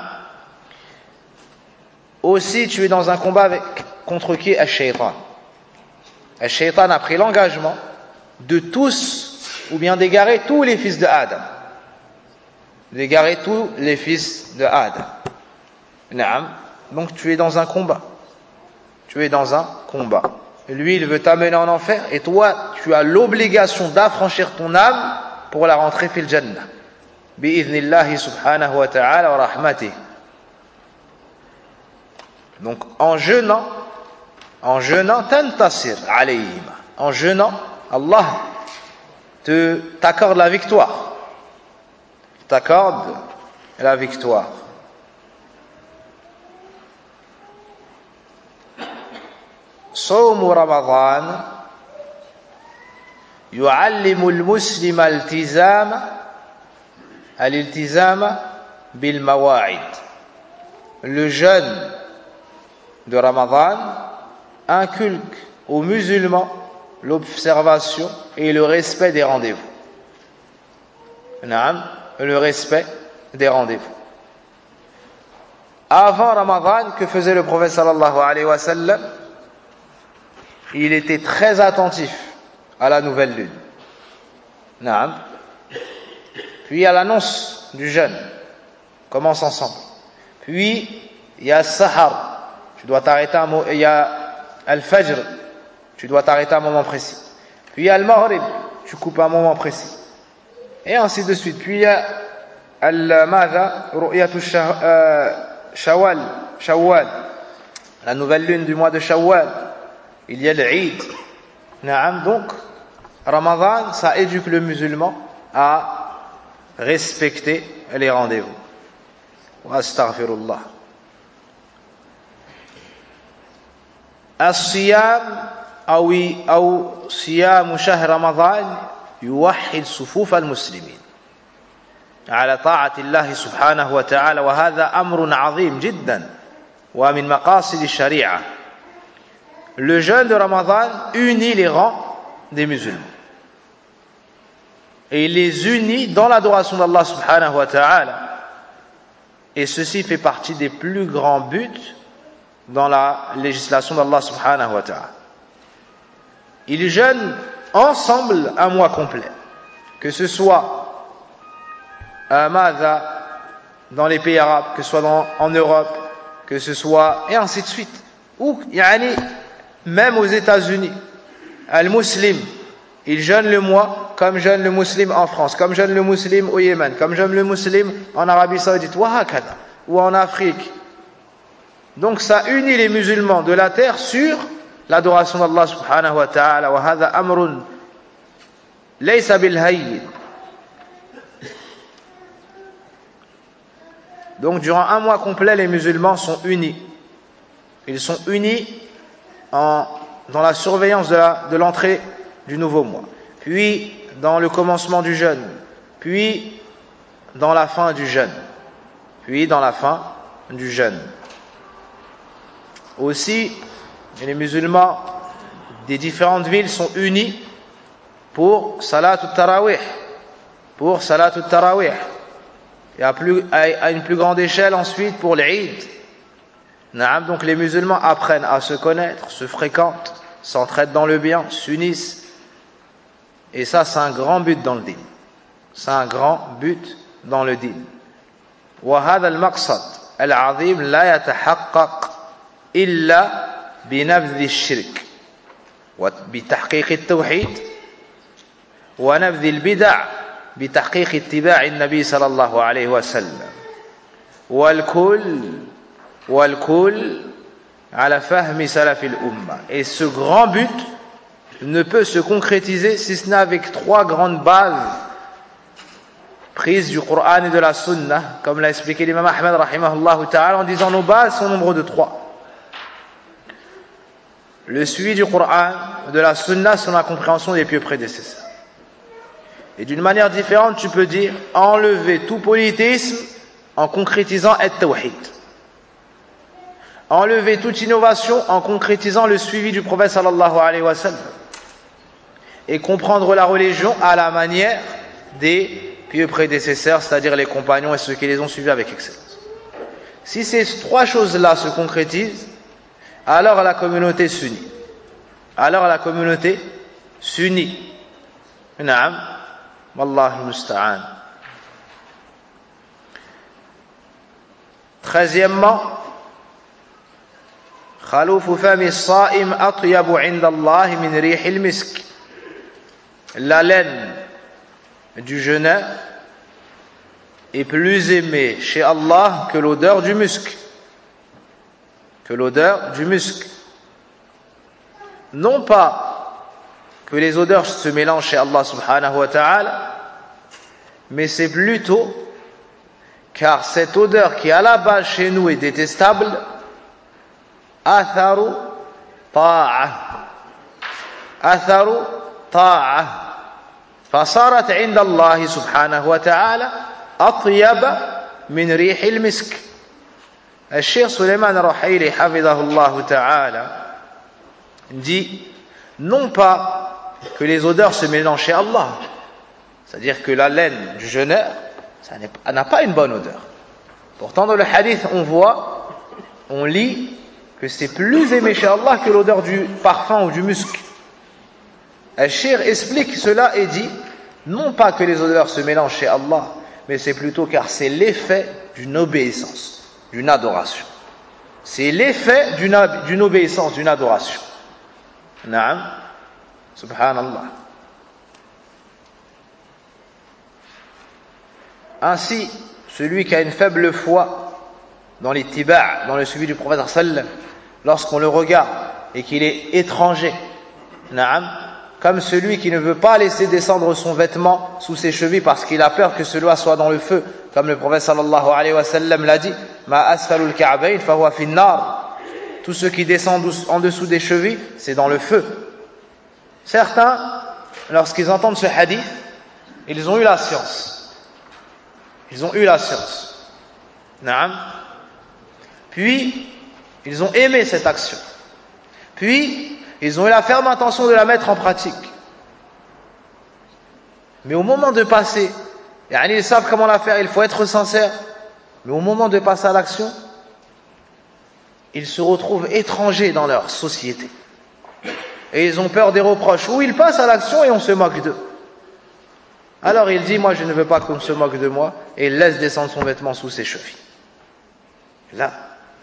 Speaker 1: Aussi, tu es dans un combat avec, contre qui? Ash-shaytan. Ash-shaytan a pris l'engagement de tous, ou bien d'égarer tous les fils de Adam. D'égarer tous les fils de Adam. Na'am. Donc tu es dans un combat. Tu es dans un combat. Et lui, il veut t'amener en enfer, et toi, tu as l'obligation d'affranchir ton âme pour la rentrer fil jannah. Bi'idhnillahi subhanahu wa ta'ala wa rahmatih. Donc en jeûnant, en jeûnant, tantasir alayhim. En jeûnant, Allah te t'accorde la victoire. T'accorde la victoire. صوم رمضان يعلم المسلم التزام الالتزام بالمواعيد. le jeûne de Ramadan inculque aux musulmans l'observation et le respect des rendez-vous. Le respect des rendez-vous. Avant Ramadan, que faisait le prophète sallallahu alayhi wa sallam? Il était très attentif à la nouvelle lune. Naam. Puis à l'annonce du jeûne. On commence ensemble. Puis il y a Sahar. Tu dois t'arrêter à un moment. Il y a Al-Fajr. Tu dois t'arrêter à un moment précis. Puis il y a Al-Maghrib. Tu coupes à un moment précis. Et ainsi de suite. Puis il y a Al-Madha, Ru'yatu Shawwal, Shawwal, la nouvelle lune du mois de Shawwal. Il y a l'Eid. Naam. Donc, Ramadan, ça éduque le musulman à respecter les rendez-vous. Wa astaghfirullah. As-siyam أو أو صيام شهر رمضان يوحد صفوف المسلمين على طاعة الله سبحانه وتعالى وهذا أمر عظيم جدا ومن مقاصد الشريعة. Le jeûne de Ramadan unit les rangs des musulmans et il les unit dans l'adoration d'Allah subhanahu wa ta'ala, et ceci fait partie des plus grands buts dans la législation d'Allah subhanahu wa ta'ala. Ils jeûnent ensemble un mois complet, que ce soit à Madha, dans les pays arabes, que ce soit dans, en Europe, que ce soit, et ainsi de suite, ou yani, même aux États-Unis. Al-Muslim, il jeûne le mois comme jeûne le musulman en France, comme jeûne le musulman au Yémen, comme jeûne le musulman en Arabie Saoudite, ou en Afrique. Donc ça unit les musulmans de la terre sur l'adoration d'Allah subhanahu wa ta'ala. Wa hadha amrun laysa bil hayyin. Donc durant un mois complet, les musulmans sont unis. Ils sont unis en, dans la surveillance de, la, de l'entrée du nouveau mois, puis dans le commencement du jeûne, puis dans la fin du jeûne, puis dans la fin du jeûne. Aussi, les musulmans des différentes villes sont unis pour Salat al-Tarawih, pour Salat al-Tarawih, et à, plus, à une plus grande échelle ensuite pour l'Eid. Donc les musulmans apprennent à se connaître, se fréquentent, s'entraident dans le bien, s'unissent. Et ça, c'est un grand but dans le din. C'est un grand but dans le din. وهذا المقصد العظيم لا يتحقق إلا بنبذ الشرك وبتحقيق التوحيد ونبذ البدع بتحقيق اتباع النبي صلى الله عليه وسلم والكل والكل على فهم سلف الأمة. Et ce grand but ne peut se concrétiser si ce n'est avec trois grandes bases prises du Coran et de la Sunna, comme l'a expliqué l'imam Ahmed rahimahullah ta'ala, en disant nos bases sont au nombre de trois. Le suivi du Coran, de la Sunna, selon la compréhension des pieux prédécesseurs. Et d'une manière différente, tu peux dire enlever tout polythéisme en concrétisant at-tawhid. Enlever toute innovation en concrétisant le suivi du prophète sallallahu alayhi wa sallam. Et comprendre la religion à la manière des pieux prédécesseurs, c'est-à-dire les compagnons et ceux qui les ont suivis avec excellence. Si ces trois choses-là se concrétisent, alors la communauté s'unit. Alors la communauté s'unit. Naam. Wallahu musta'an. Treizièmement, خلوف فم الصائم أطيب عند الله من ريح المسك. La laine du jeûneur est plus aimée chez Allah que l'odeur du musc. Que l'odeur du musc. Non pas que les odeurs se mélangent chez Allah subhanahu wa ta'ala, mais c'est plutôt car cette odeur qui à la base chez nous est détestable, atharu ta'a, atharu ta'a, fasarat 'inda Allah subhanahu wa ta'ala atyab min rih al-misk. Cheikh Suleiman Ar-Ruhaili hafidhahullah ta'ala dit non pas que les odeurs se mélangent chez Allah, c'est-à-dire que la laine du jeûneur, ça n'a pas une bonne odeur. Pourtant dans le hadith on voit, on lit que c'est plus aimé chez Allah que l'odeur du parfum ou du musc. Al-Cheikh explique cela et dit non pas que les odeurs se mélangent chez Allah, mais c'est plutôt car c'est l'effet d'une obéissance, d'une adoration. C'est l'effet d'une, d'une obéissance, d'une adoration. Naam, subhanallah. Ainsi, celui qui a une faible foi dans l'ittiba', dans le suivi du prophète sallam, lorsqu'on le regarde et qu'il est étranger, naam, comme celui qui ne veut pas laisser descendre son vêtement sous ses chevilles parce qu'il a peur que cela soit dans le feu, comme le prophète sallallahu alayhi wa sallam l'a dit, ma asfalul ka'bayn fa huwa fin nar. Tout ce qui descend en dessous des chevilles, c'est dans le feu. Certains, lorsqu'ils entendent ce hadith, ils ont eu la science. Ils ont eu la science. Naam. Puis, ils ont aimé cette action. Puis, ils ont eu la ferme intention de la mettre en pratique. Mais au moment de passer, ils savent comment la faire, il faut être sincère. Mais au moment de passer à l'action, ils se retrouvent étrangers dans leur société. Et ils ont peur des reproches. Ou ils passent à l'action et on se moque d'eux. Alors il dit, moi je ne veux pas qu'on se moque de moi, et il laisse descendre son vêtement sous ses chevilles. Là,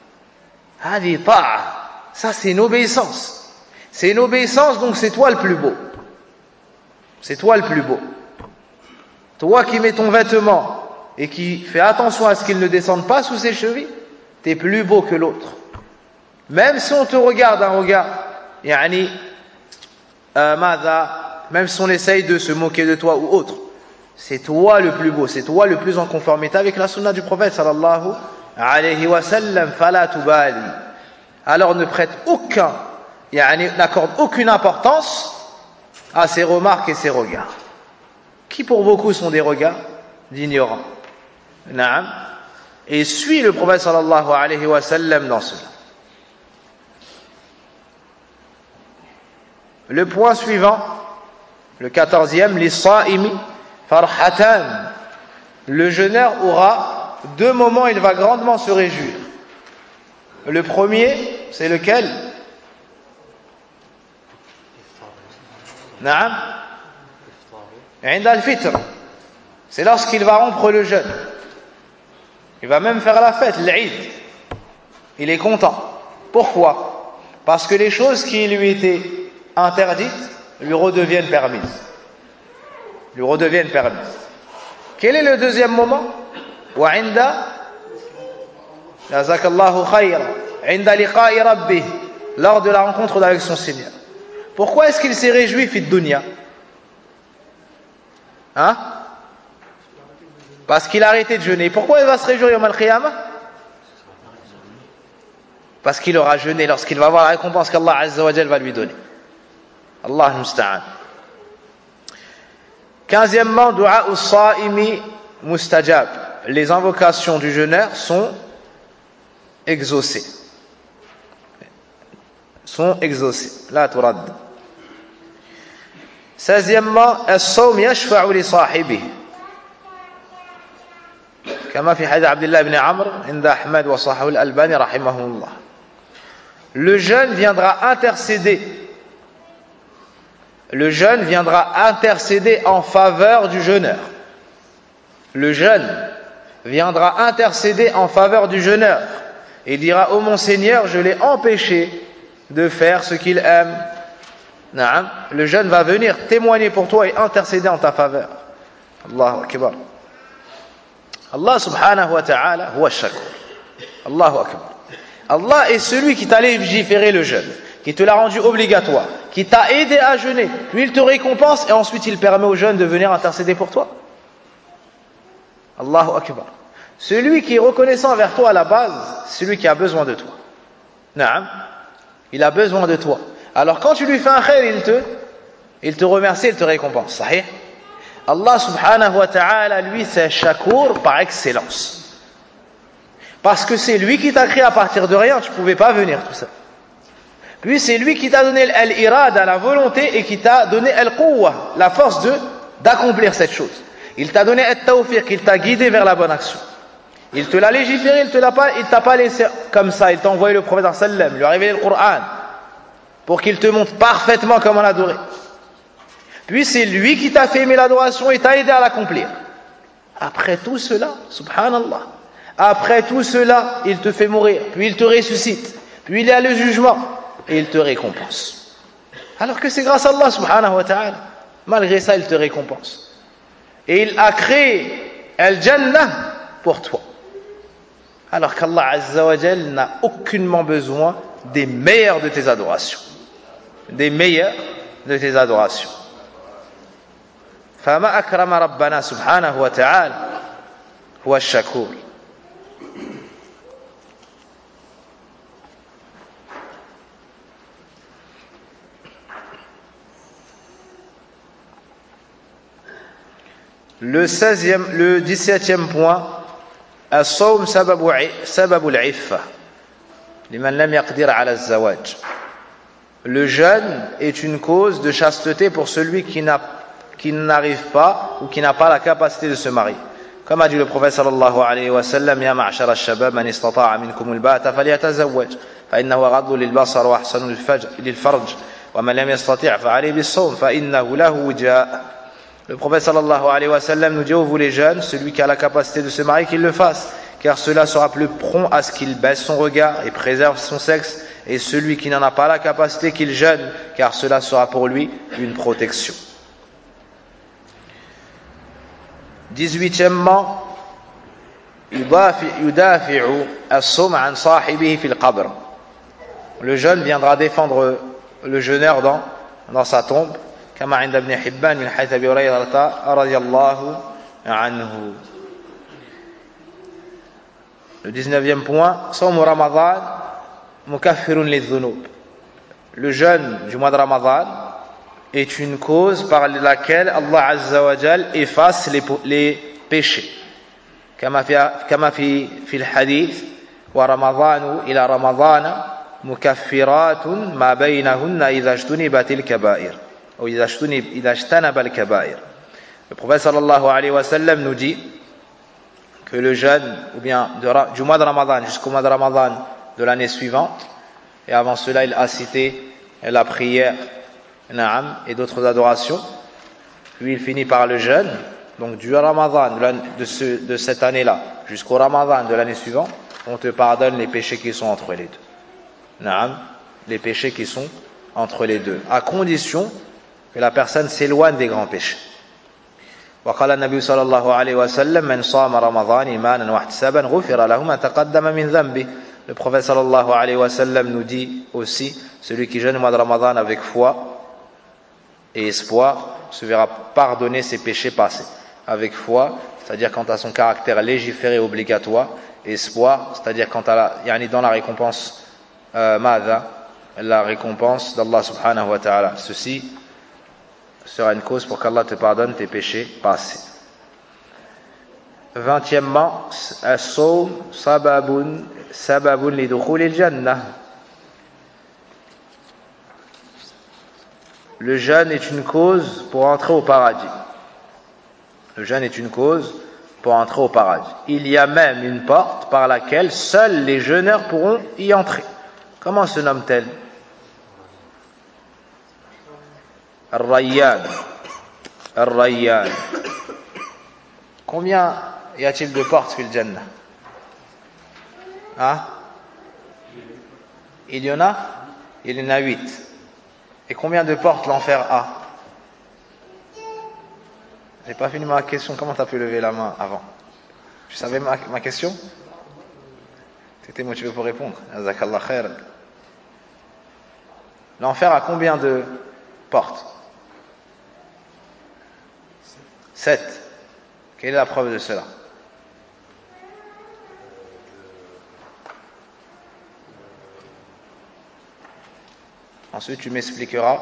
Speaker 1: ça c'est une obéissance. C'est une obéissance, donc c'est toi le plus beau. C'est toi le plus beau. Toi qui mets ton vêtement et qui fais attention à ce qu'il ne descende pas sous ses chevilles, t'es plus beau que l'autre. Même si on te regarde un regard, yani, euh, mada, même si on essaye de se moquer de toi ou autre, c'est toi le plus beau, c'est toi le plus en conformité avec la sunna du prophète sallallahu alayhi wa sallam, fala tubali. Alors ne prête aucun, yani, n'accorde aucune importance à ces remarques et ces regards, qui pour beaucoup sont des regards d'ignorants. Naam. Et suis le prophète sallallahu alayhi wa sallam dans cela. Le point suivant, le quatorzième, les sa'imi farhatan. Le jeûneur aura deux moments, il va grandement se réjouir. Le premier, c'est lequel? Naam. Inda al-fitr. C'est lorsqu'il va rompre le jeûne. Il va même faire la fête, l'Eid. Il est content. Pourquoi? Parce que les choses qui lui étaient interdites lui redeviennent permises. Lui redeviennent permises. Quel est le deuxième moment? Wa inda jazakallahu khayra inda liqa'i rabbih, lors de la rencontre avec son Seigneur. Pourquoi est-ce qu'il s'est réjoui fi dunya? Hein? Parce qu'il a arrêté de jeûner. Pourquoi il va se réjouir yawm al-qiyamah? Parce qu'il aura jeûné lorsqu'il va avoir la récompense qu'Allah Azza wa Jal va lui donner. Allah musta'an. Quinzièmement, du'a us-sa'imi mustajab. Les invocations du jeûneur sont exaucées. Sont exaucées. La turad. seizièmement, as-sawm yashfa'u li sahibihi. كما في حديث عبد الله بن عمرو عند أحمد وصححه الألباني رحمه الله. Le jeûne viendra intercéder. Le jeûne viendra intercéder en faveur du jeûneur. Le jeûne viendra intercéder en faveur du jeûneur. Et il dira, ô mon Seigneur, je l'ai empêché de faire ce qu'il aime. Naam. Le jeûne va venir témoigner pour toi et intercéder en ta faveur. Allahu Akbar. Allah subhanahu wa ta'ala huwa shakur. Allahu akbar. Allah est celui qui t'a légiféré le jeûne, qui te l'a rendu obligatoire, qui t'a aidé à jeûner. Lui, il te récompense et ensuite il permet au jeûne de venir intercéder pour toi. Allahu akbar. Celui qui est reconnaissant envers toi à la base, c'est celui qui a besoin de toi. Naam. Il a besoin de toi. Alors quand tu lui fais un khair, il te, il te remercie, il te récompense. Sahih? Allah subhanahu wa ta'ala, lui, c'est shakur par excellence. Parce que c'est lui qui t'a créé à partir de rien, tu ne pouvais pas venir tout ça. Puis c'est lui qui t'a donné l'irada, la volonté, et qui t'a donné al-quwwa, la force de d'accomplir cette chose. Il t'a donné al-tawfiq, il t'a guidé vers la bonne action. Il te l'a légiféré, il te l'a pas, il t'a pas laissé comme ça, il t'a envoyé le prophète sallam, lui a révélé le Coran, pour qu'il te montre parfaitement comment l'adorer. Puis c'est lui qui t'a fait aimer l'adoration et t'a aidé à l'accomplir. Après tout cela, subhanallah, après tout cela, il te fait mourir, puis il te ressuscite, puis il y a le jugement, et il te récompense. Alors que c'est grâce à Allah subhanahu wa ta'ala. Malgré ça, il te récompense. Et il a créé Al-Jannah pour toi. Alors qu'Allah Azza wa Jal n'a aucunement besoin des meilleures de tes adorations. Des meilleures de tes adorations. فما أكرم ربنا سبحانه وتعالى هو الشكور. Le seizième, le dix-septième point, الصوم سبب سبب العفة لمن لم يقدر على الزواج. Le jeûne est une cause de chasteté pour celui qui n'a qui n'arrive pas ou qui n'a pas la capacité de se marier. Comme a dit le prophète sallallahu alayhi wa sallam, يا معشر الشباب من استطاع منكم الباءة فليتزوج فإنه غض للبصر وأحسن للفرج ومن لم يستطع فعليه بالصوم فإنه له وجاء. Le prophète sallallahu alayhi wa sallam nous dit, ô vous les jeunes, celui qui a la capacité de se marier, qu'il le fasse, car cela sera plus prompt à ce qu'il baisse son regard et préserve son sexe, et celui qui n'en a pas la capacité, qu'il jeûne, car cela sera pour lui une protection. dix-huitièmement, yudafi'u as-sawm an sahibihi fil qabr. Le jeûne viendra défendre le jeûneur dans, dans sa tombe. كما عند ابن حبان من حيث أبي هريرة رضي الله عنه. Le dix-neuvième point, صوم رمضان مكفر للذنوب. Le jeûne du mois de Ramadan est une cause par laquelle Allah Azza wa Jal efface les, les péchés. كما في كما في في الحديث ورمضان إلى رمضان مكفرات ما بينهن إذا اجتنبت الكبائر. Le prophète sallallahu alayhi wa sallam nous dit que le jeûne, ou bien de, du mois de Ramadan jusqu'au mois de Ramadan de l'année suivante, et avant cela il a cité la prière, na'am, et d'autres adorations, puis il finit par le jeûne, donc du Ramadan de, ce, de cette année-là jusqu'au Ramadan de l'année suivante, on te pardonne les péchés qui sont entre les deux. Na'am, les péchés qui sont entre les deux, à condition que la personne s'éloigne des grands péchés. وقال النبي صلى الله عليه وسلم من صام رمضان إيمانا واحتسابا غفر له ما تقدم من ذنبه. Le prophète sallallahu alayhi wa sallam nous dit aussi, celui qui jeûne le mois de Ramadan avec foi et espoir se verra pardonner ses péchés passés. Avec foi, c'est-à-dire quant à son caractère légiféré obligatoire, espoir, c'est-à-dire quant à la, yani dans la récompense euh, madha, la récompense d'Allah subhanahu wa ta'ala. Ceci sera une cause pour qu'Allah te pardonne tes péchés passés. Vingtièmement, as-sawm sababun sababun lidukhul al-jannah. Le jeûne est une cause pour entrer au paradis. Le jeûne est une cause pour entrer au paradis. Il y a même une porte par laquelle seuls les jeûneurs pourront y entrer. Comment se nomme-t-elle? Ar-Rayyan. Ar-Rayyan. Combien y a-t-il de portes fil Jannah? Hein? Il y en a? Il y en a huit. Et combien de portes l'enfer a? J'ai pas fini ma question. Comment tu as pu lever la main avant? Tu savais ma, ma question? Tu étais motivé pour répondre. Jazakallah khair. L'enfer a combien de portes? Sept. Quelle est la preuve de cela? Ensuite, tu m'expliqueras,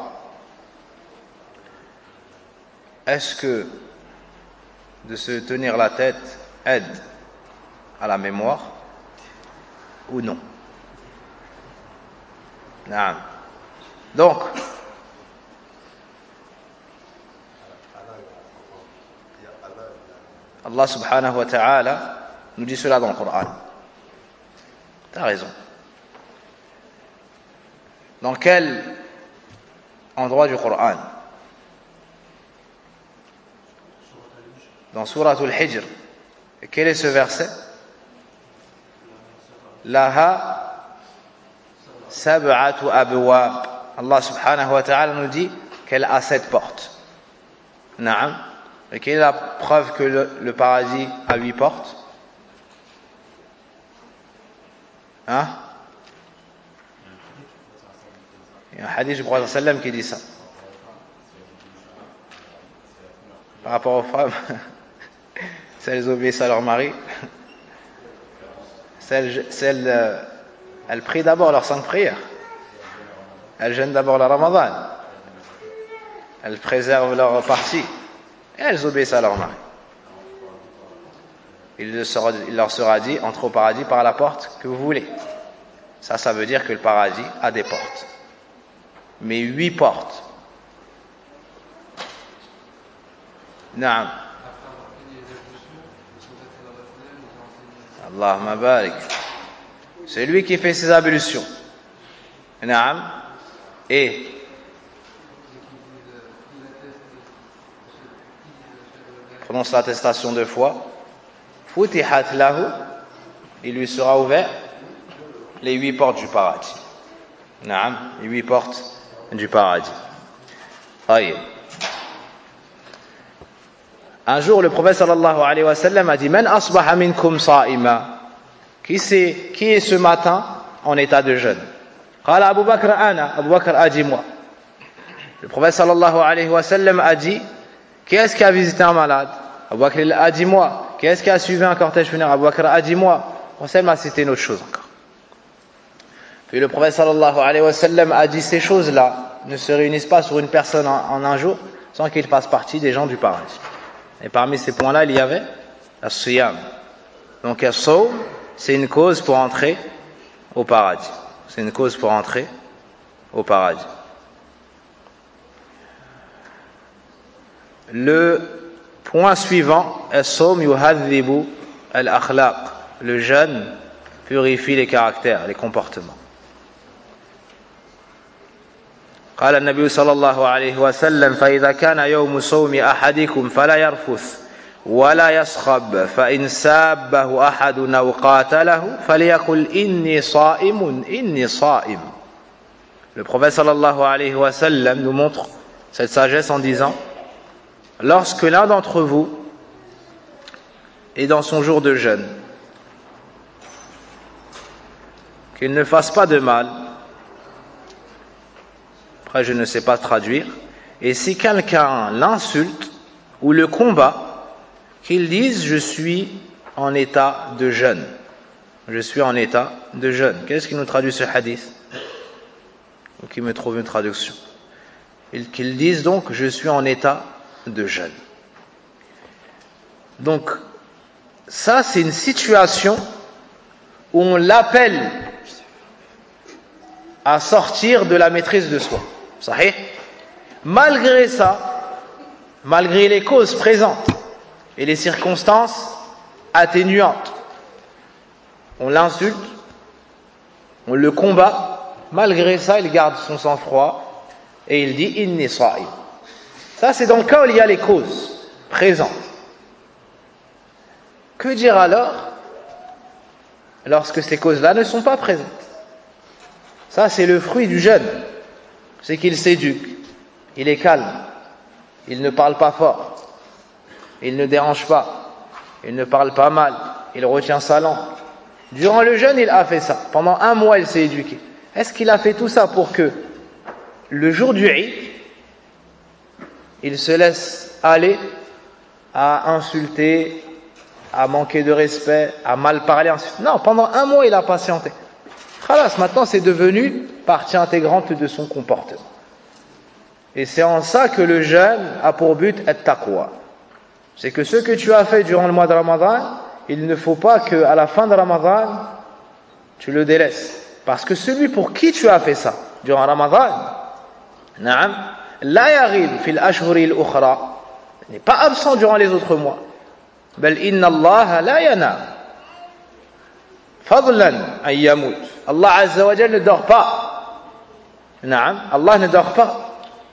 Speaker 1: est-ce que de se tenir la tête aide à la mémoire? ou non. Donc, Allah subhanahu wa ta'ala nous dit cela dans le Coran. Tu as raison. Dans quel endroit du Coran? Dans Sourate Al-Hijr. Et quel est ce verset? Laha sab'atu abwab. Allah subhanahu wa ta'ala nous dit qu'elle a sept portes. Naam. Et quelle est la preuve que le, le paradis a huit portes? Hein? Il y a un hadith du prophète sallam qui dit ça. Par rapport aux femmes, celles obéissent à leur mari, celles, celles euh, elles prient d'abord leurs cinq prières, elles jeûnent d'abord le Ramadan, elles préservent leur partie et elles obéissent à leur mari. Il leur sera, il leur sera dit, entrez au paradis par la porte que vous voulez. Ça, ça veut dire que le paradis a des portes. Mais huit portes. Naam. Allahumma barik. C'est lui qui fait ses ablutions. Naam. Et prononce l'attestation deux fois. Futihat lahu. Il lui sera ouvert les huit portes du paradis. Naam. Les huit portes du paradis. Aïe. Un jour, le prophète sallallahu alayhi wa sallam a dit: Man asbaha minkum sa'ima. Qui c'est, qui est ce matin en état de jeûne? Qala Abu Bakr ana. Abu Bakr a dit moi. Le prophète sallallahu alayhi wa sallam a dit: Qui est-ce qui a visité un malade? Abu Bakr a dit moi. Qui est-ce qui a suivi un cortège funéraire? Abu Bakr a dit moi. Le prophète a cité une autre chose encore. Puis le prophète sallallahu alayhi wa sallam a dit: Ces choses-là ne se réunissent pas sur une personne en, en un jour sans qu'il fasse partie des gens du paradis. Et parmi ces points-là, il y avait as-siyam. Donc as-sawm, c'est une cause pour entrer au paradis. C'est une cause pour entrer au paradis. Le point suivant, as-sawm yuhadhibu al-akhlaq. Le jeûne purifie les caractères, les comportements. قال النبي صلى الله عليه وسلم فإذا كان يوم صوم أحدكم فلا يرفث ولا يصخب فإن سابه أحد أو قاتله فليقل إني صائم إني صائم. Le prophète sallallahu alayhi wa sallam nous montre cette sagesse en disant: lorsque l'un d'entre vous est dans son jour de jeûne, qu'il ne fasse pas de mal. Après, je ne sais pas traduire. Et si quelqu'un l'insulte ou le combat, qu'il dise: je suis en état de jeûne. Je suis en état de jeûne. Qu'est-ce qui nous traduit ce hadith? Ou qui me trouve une traduction? Qu'il dise donc: je suis en état de jeûne. Donc, ça, c'est une situation où on l'appelle à sortir de la maîtrise de soi. Sahih. Malgré ça, malgré les causes présentes et les circonstances atténuantes, on l'insulte, on le combat, malgré ça, il garde son sang-froid et il dit: inni sa'im. Ça, c'est dans le cas où il y a les causes présentes. Que dire alors lorsque ces causes-là ne sont pas présentes? Ça, c'est le fruit du jeûne. C'est qu'il s'éduque, il est calme, il ne parle pas fort, il ne dérange pas, il ne parle pas mal, il retient sa langue. Durant le jeûne, il a fait ça. Pendant un mois, il s'est éduqué. Est-ce qu'il a fait tout ça pour que le jour du Eid, il se laisse aller à insulter, à manquer de respect, à mal parler? Non, pendant un mois, il a patienté. Khalas, maintenant c'est devenu partie intégrante de son comportement. Et c'est en ça que le jeûne a pour but at-taqwa. C'est que ce que tu as fait durant le mois de Ramadan, il ne faut pas qu'à la fin de Ramadan, tu le délaisses. Parce que celui pour qui tu as fait ça durant Ramadan, na'am, la yaghib fil ashhuri al-ukhra, n'est pas absent durant les autres mois. Bal inna Allah la yanam fadlan an yamut. Allah Azza wa Jalla ne dort pas. Na'am, Allah ne dort pas.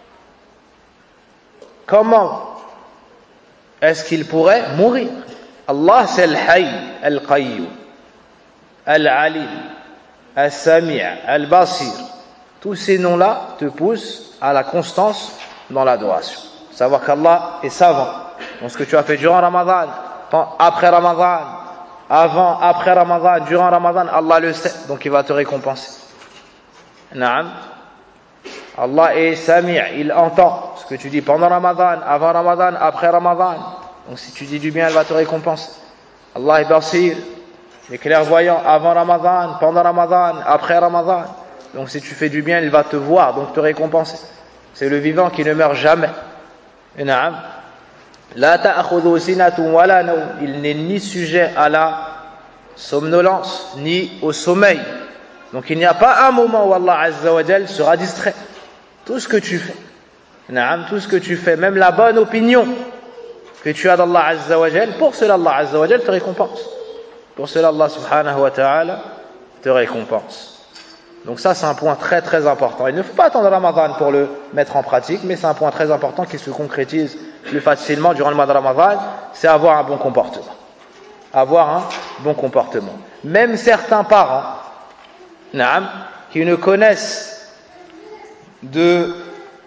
Speaker 1: Comment est-ce qu'il pourrait mourir? Allah c'est al-Hayy, al-Qayyum, al-Alim, al-Sami', al-Basir. Tous ces noms-là te poussent à la constance dans l'adoration. Savoir qu'Allah est savant. Donc ce que tu as fait durant Ramadan, après Ramadan, avant, après Ramadan, durant Ramadan, Allah le sait, donc il va te récompenser. Naam. Allah est Sami', il entend ce que tu dis pendant Ramadan, avant Ramadan, après Ramadan. Donc si tu dis du bien, il va te récompenser. Allah est Basir, il est clairvoyant avant Ramadan, pendant Ramadan, après Ramadan. Donc si tu fais du bien, il va te voir, donc te récompenser. C'est le vivant qui ne meurt jamais. Naam. La ta'khudhu sinatun wala nawm, il n'est ni sujet à la somnolence ni au sommeil. Donc il n'y a pas un moment où Allah Azza wa Jal sera distrait. Tout ce que tu fais, naam, tout ce que tu fais, même la bonne opinion que tu as d'Allah Azza wa Jal, pour cela Allah Azza wa Jal te récompense. Pour cela Allah subhanahu wa ta'ala te récompense. Donc ça c'est un point très très important. Il ne faut pas attendre Ramadan pour le mettre en pratique, mais c'est un point très important qui se concrétise plus facilement durant le mois de Ramadan, c'est avoir un bon comportement. Avoir un bon comportement. Même certains parents, naam, qui ne connaissent de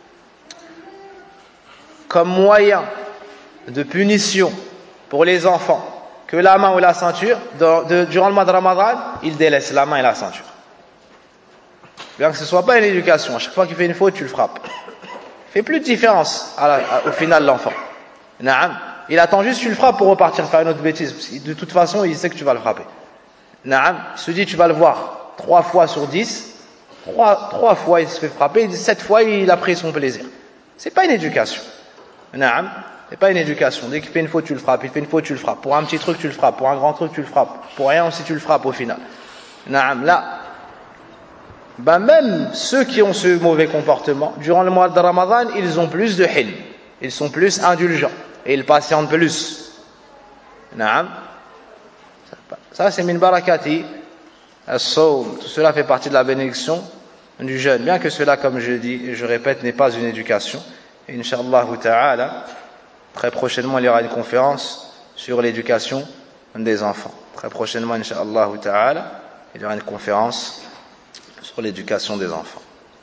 Speaker 1: comme moyen de punition pour les enfants que la main ou la ceinture, de, de, durant le mois de Ramadan, ils délaissent la main et la ceinture. Bien que ce ne soit pas une éducation, à chaque fois qu'il fait une faute, tu le frappes. Il fait plus de différence à la, à, au final l'enfant. Naam. Il attend juste que tu le frappes pour repartir faire une autre bêtise. Parce que de toute façon, il sait que tu vas le frapper. Naam. Il se dit, tu vas le voir trois fois sur dix. Trois, trois fois, il se fait frapper. Sept fois, il a pris son plaisir. C'est pas une éducation. Naam. C'est pas une éducation. Dès qu'il fait une faute, tu le frappes. Il fait une faute, tu le frappes. Pour un petit truc, tu le frappes. Pour un grand truc, tu le frappes. Pour rien aussi, tu le frappes au final. Naam. Là. Ben même ceux qui ont ce mauvais comportement, durant le mois de Ramadan, ils ont plus de hilm, ils sont plus indulgents et ils patientent plus. Naam. Ça c'est min barakati as-sawm. Tout cela fait partie de la bénédiction du jeûne. Bien que cela, comme je dis et je répète, n'est pas une éducation. Et Inch'Allah ta'ala, très prochainement il y aura une conférence sur l'éducation des enfants. Très prochainement, Inch'Allah ta'ala, il y aura une conférence sur l'éducation des enfants.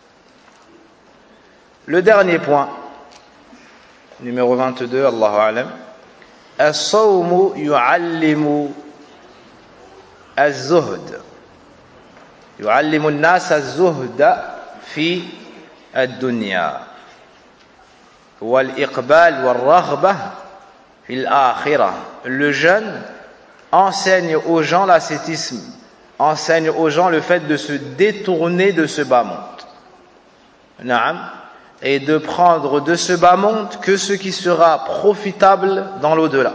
Speaker 1: Le dernier point, numéro vingt-deux, Allahu a'lam, as-sawmu yu'allimu az-zuhd. Yu'allimu an-nas az-zuhda fi ad-dunya wal-iqbal wal-raghbah fi al-akhirah. Le jeûne enseigne aux gens l'ascétisme, enseigne aux gens le fait de se détourner de ce bas monde. Naam. Et de prendre de ce bas monde que ce qui sera profitable dans l'au-delà.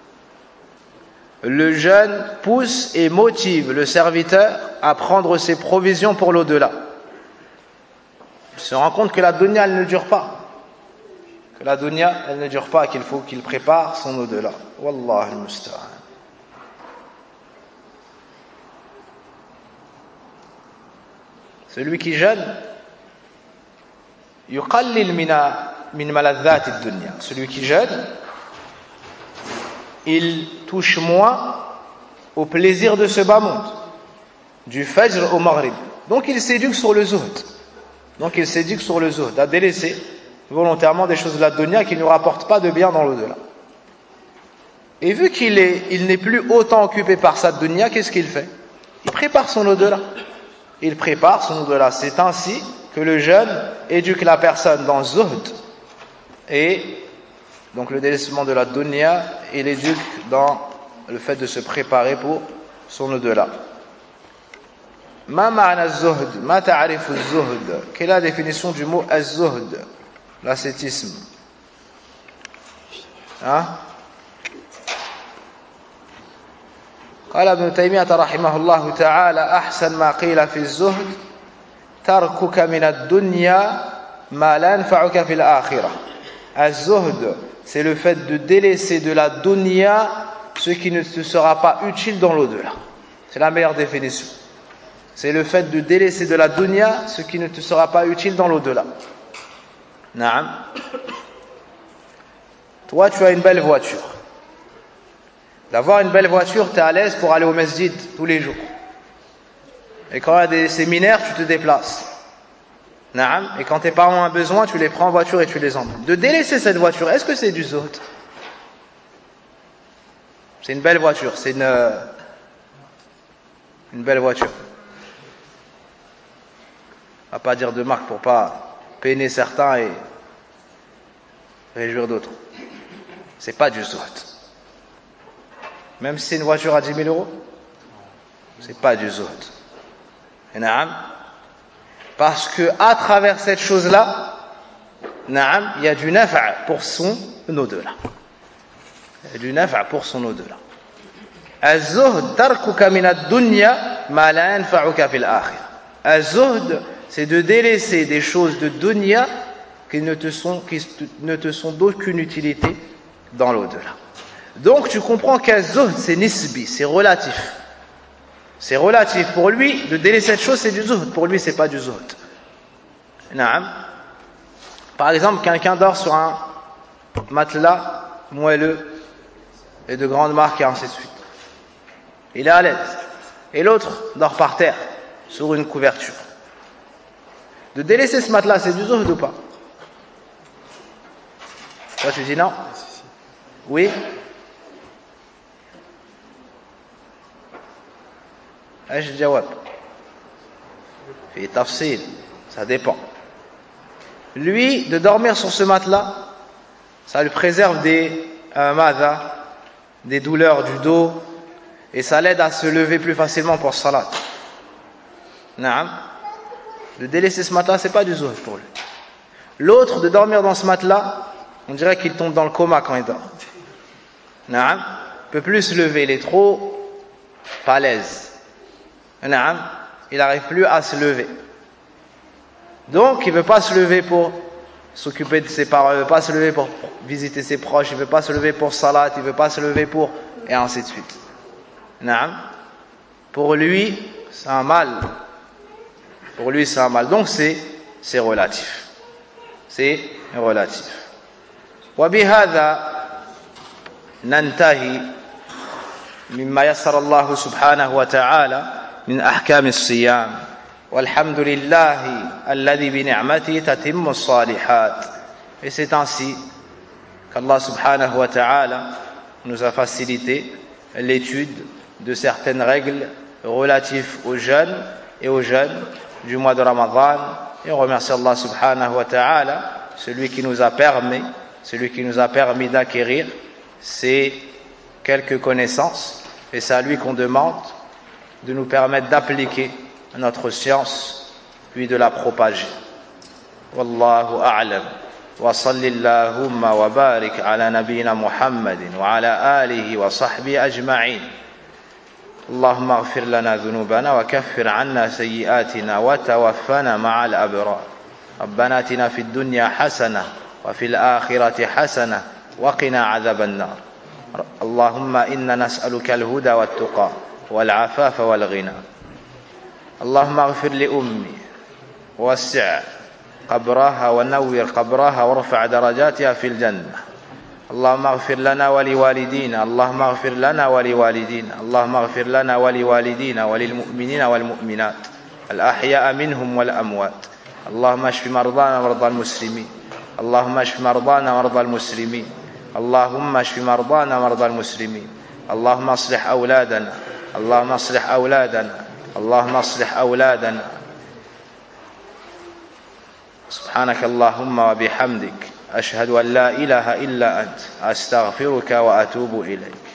Speaker 1: Le jeûne pousse et motive le serviteur à prendre ses provisions pour l'au-delà. Il se rend compte que la dunya, elle ne dure pas. Que la dunya, elle ne dure pas, qu'il faut qu'il prépare son au-delà. Wallah al-musta'an. Celui qui jeûne, yuqallil min maladhat ad-dunya. Celui qui jeûne, il touche moins au plaisir de ce bas monde, du fajr au maghrib. Donc il s'éduque sur le zuhd. Donc il s'éduque sur le zuhd, à délaisser volontairement des choses de la dunya qui ne nous rapportent pas de bien dans l'au-delà. Et vu qu'il est, il n'est plus autant occupé par sa dunya, qu'est-ce qu'il fait? Il prépare son au-delà. Il prépare son au-delà. C'est ainsi que le jeûne éduque la personne dans zuhd et donc le délaissement de la dunya, et l'éduque dans le fait de se préparer pour son au-delà. Ma ma'na zuhd? Ma ta'arifu zuhd? Quelle est la définition du mot az-zuhd? L'ascétisme. Hein? قال ابن تيمية رحمه الله تعالى أحسن ما قيل في الزهد تركك من الدنيا ما لا ينفعك في الآخرة. الزهد, c'est le fait de délaisser de la dunya ce qui ne te sera pas utile dans l'au-delà. C'est la meilleure définition. C'est le fait de délaisser de la dunya ce qui ne te sera pas utile dans l'au-delà. Naam. Toi, tu as une belle voiture. D'avoir une belle voiture, tu es à l'aise pour aller au masjid tous les jours. Et quand il y a des séminaires, tu te déplaces. Naam. Et quand tes parents ont un besoin, tu les prends en voiture et tu les emmènes. De délaisser cette voiture, est-ce que c'est du zuhd? C'est une belle voiture, c'est une, une belle voiture. On va pas dire de marque pour pas peiner certains et réjouir d'autres. C'est pas du zuhd. Même si c'est une voiture à dix mille euros, c'est pas du zuhd. Naam. Parce que à travers cette chose-là, naam, il y a du nafa' pour son au-delà. Il y a du nafa' pour son au-delà. Az-zuhd tarkuka min ad-dunya ma la yanfa'uka fil akhirah. Az-zuhd, c'est de délaisser des choses de dunya qui ne te sont, qui ne te sont d'aucune utilité dans l'au-delà. Donc tu comprends qu'az-zuhd, c'est nisbi, c'est relatif. C'est relatif. Pour lui, de délaisser cette chose, c'est du zuhd. Pour lui, c'est pas du zuhd. Naam. Par exemple, quelqu'un dort sur un matelas moelleux et de grandes marques et ainsi de suite. Il est à l'aise. Et l'autre dort par terre, sur une couverture. De délaisser ce matelas, c'est du zuhd ou pas? Toi, tu dis non? Oui? ايش الجواب؟ في تفصيل, ça dépend. Lui, de dormir sur ce matelas, ça lui préserve des euh, madha, des douleurs du dos, et ça l'aide à se lever plus facilement pour salat. Naam. De délaisser ce matelas, c'est pas du zuhd pour lui. L'autre, de dormir dans ce matelas, on dirait qu'il tombe dans le coma quand il dort. Naam. Il peut plus se lever, il est trop pas à l'aise. Naam. Il n'arrive plus à se lever. Donc, il ne veut pas se lever pour s'occuper de ses parents, il ne veut pas se lever pour visiter ses proches, il ne veut pas se lever pour salat, il ne veut pas se lever pour... et ainsi de suite. Naam. Pour lui, c'est un mal. Pour lui, c'est un mal. Donc, c'est, c'est relatif. C'est relatif. وبهذا ننتهي مما يسر الله سبحانه وتعالى من أحكام الصيام والحمد لله الذي بنعمته تتم الصالحات. Et c'est ainsi qu'Allah subhanahu wa ta'ala nous a facilité l'étude de certaines règles relatives aux jeunes et aux jeunes du mois de Ramadan. Et on remercie Allah subhanahu wa ta'ala, celui qui nous a permis, celui qui nous a permis d'acquérir ces quelques connaissances. Et c'est à lui qu'on demande de nous permettre d'appliquer notre science, puis de la propager. Wallahu a'lam. Wa sallallahu wa barik ala nabiyyina Muhammadin wa ala alihi wa sahbihi ajma'in. اللهم اغفر لنا ذنوبنا وكفر عنا سيئاتنا وتوفنا مع الأبرار. ربنا آتنا في الدنيا حسنة وفي الآخرة حسنة وقنا عذاب النار. اللهم إنا نسألك الهدى والتقى والعفاف والغنى. اللهم اغفر لأمي ووسع قبرها ونور قبرها وارفع درجاتها في الجنة. اللهم اغفر لنا ولوالدينا. اللهم اغفر لنا ولوالدينا. اللهم اغفر لنا ولوالدينا وللمؤمنين والمؤمنات الأحياء منهم والأموات. اللهم اشف مرضانا ومرضى المسلمين. اللهم اشف مرضانا ومرضى المسلمين. اللهم اشف مرضانا ومرضى المسلمين. اللهم اصلح أولادنا. اللهم اصلح أولادنا. اللهم اصلح أولادنا. سبحانك اللهم وبحمدك أشهد أن لا إله إلا أنت أستغفرك وأتوب إليك.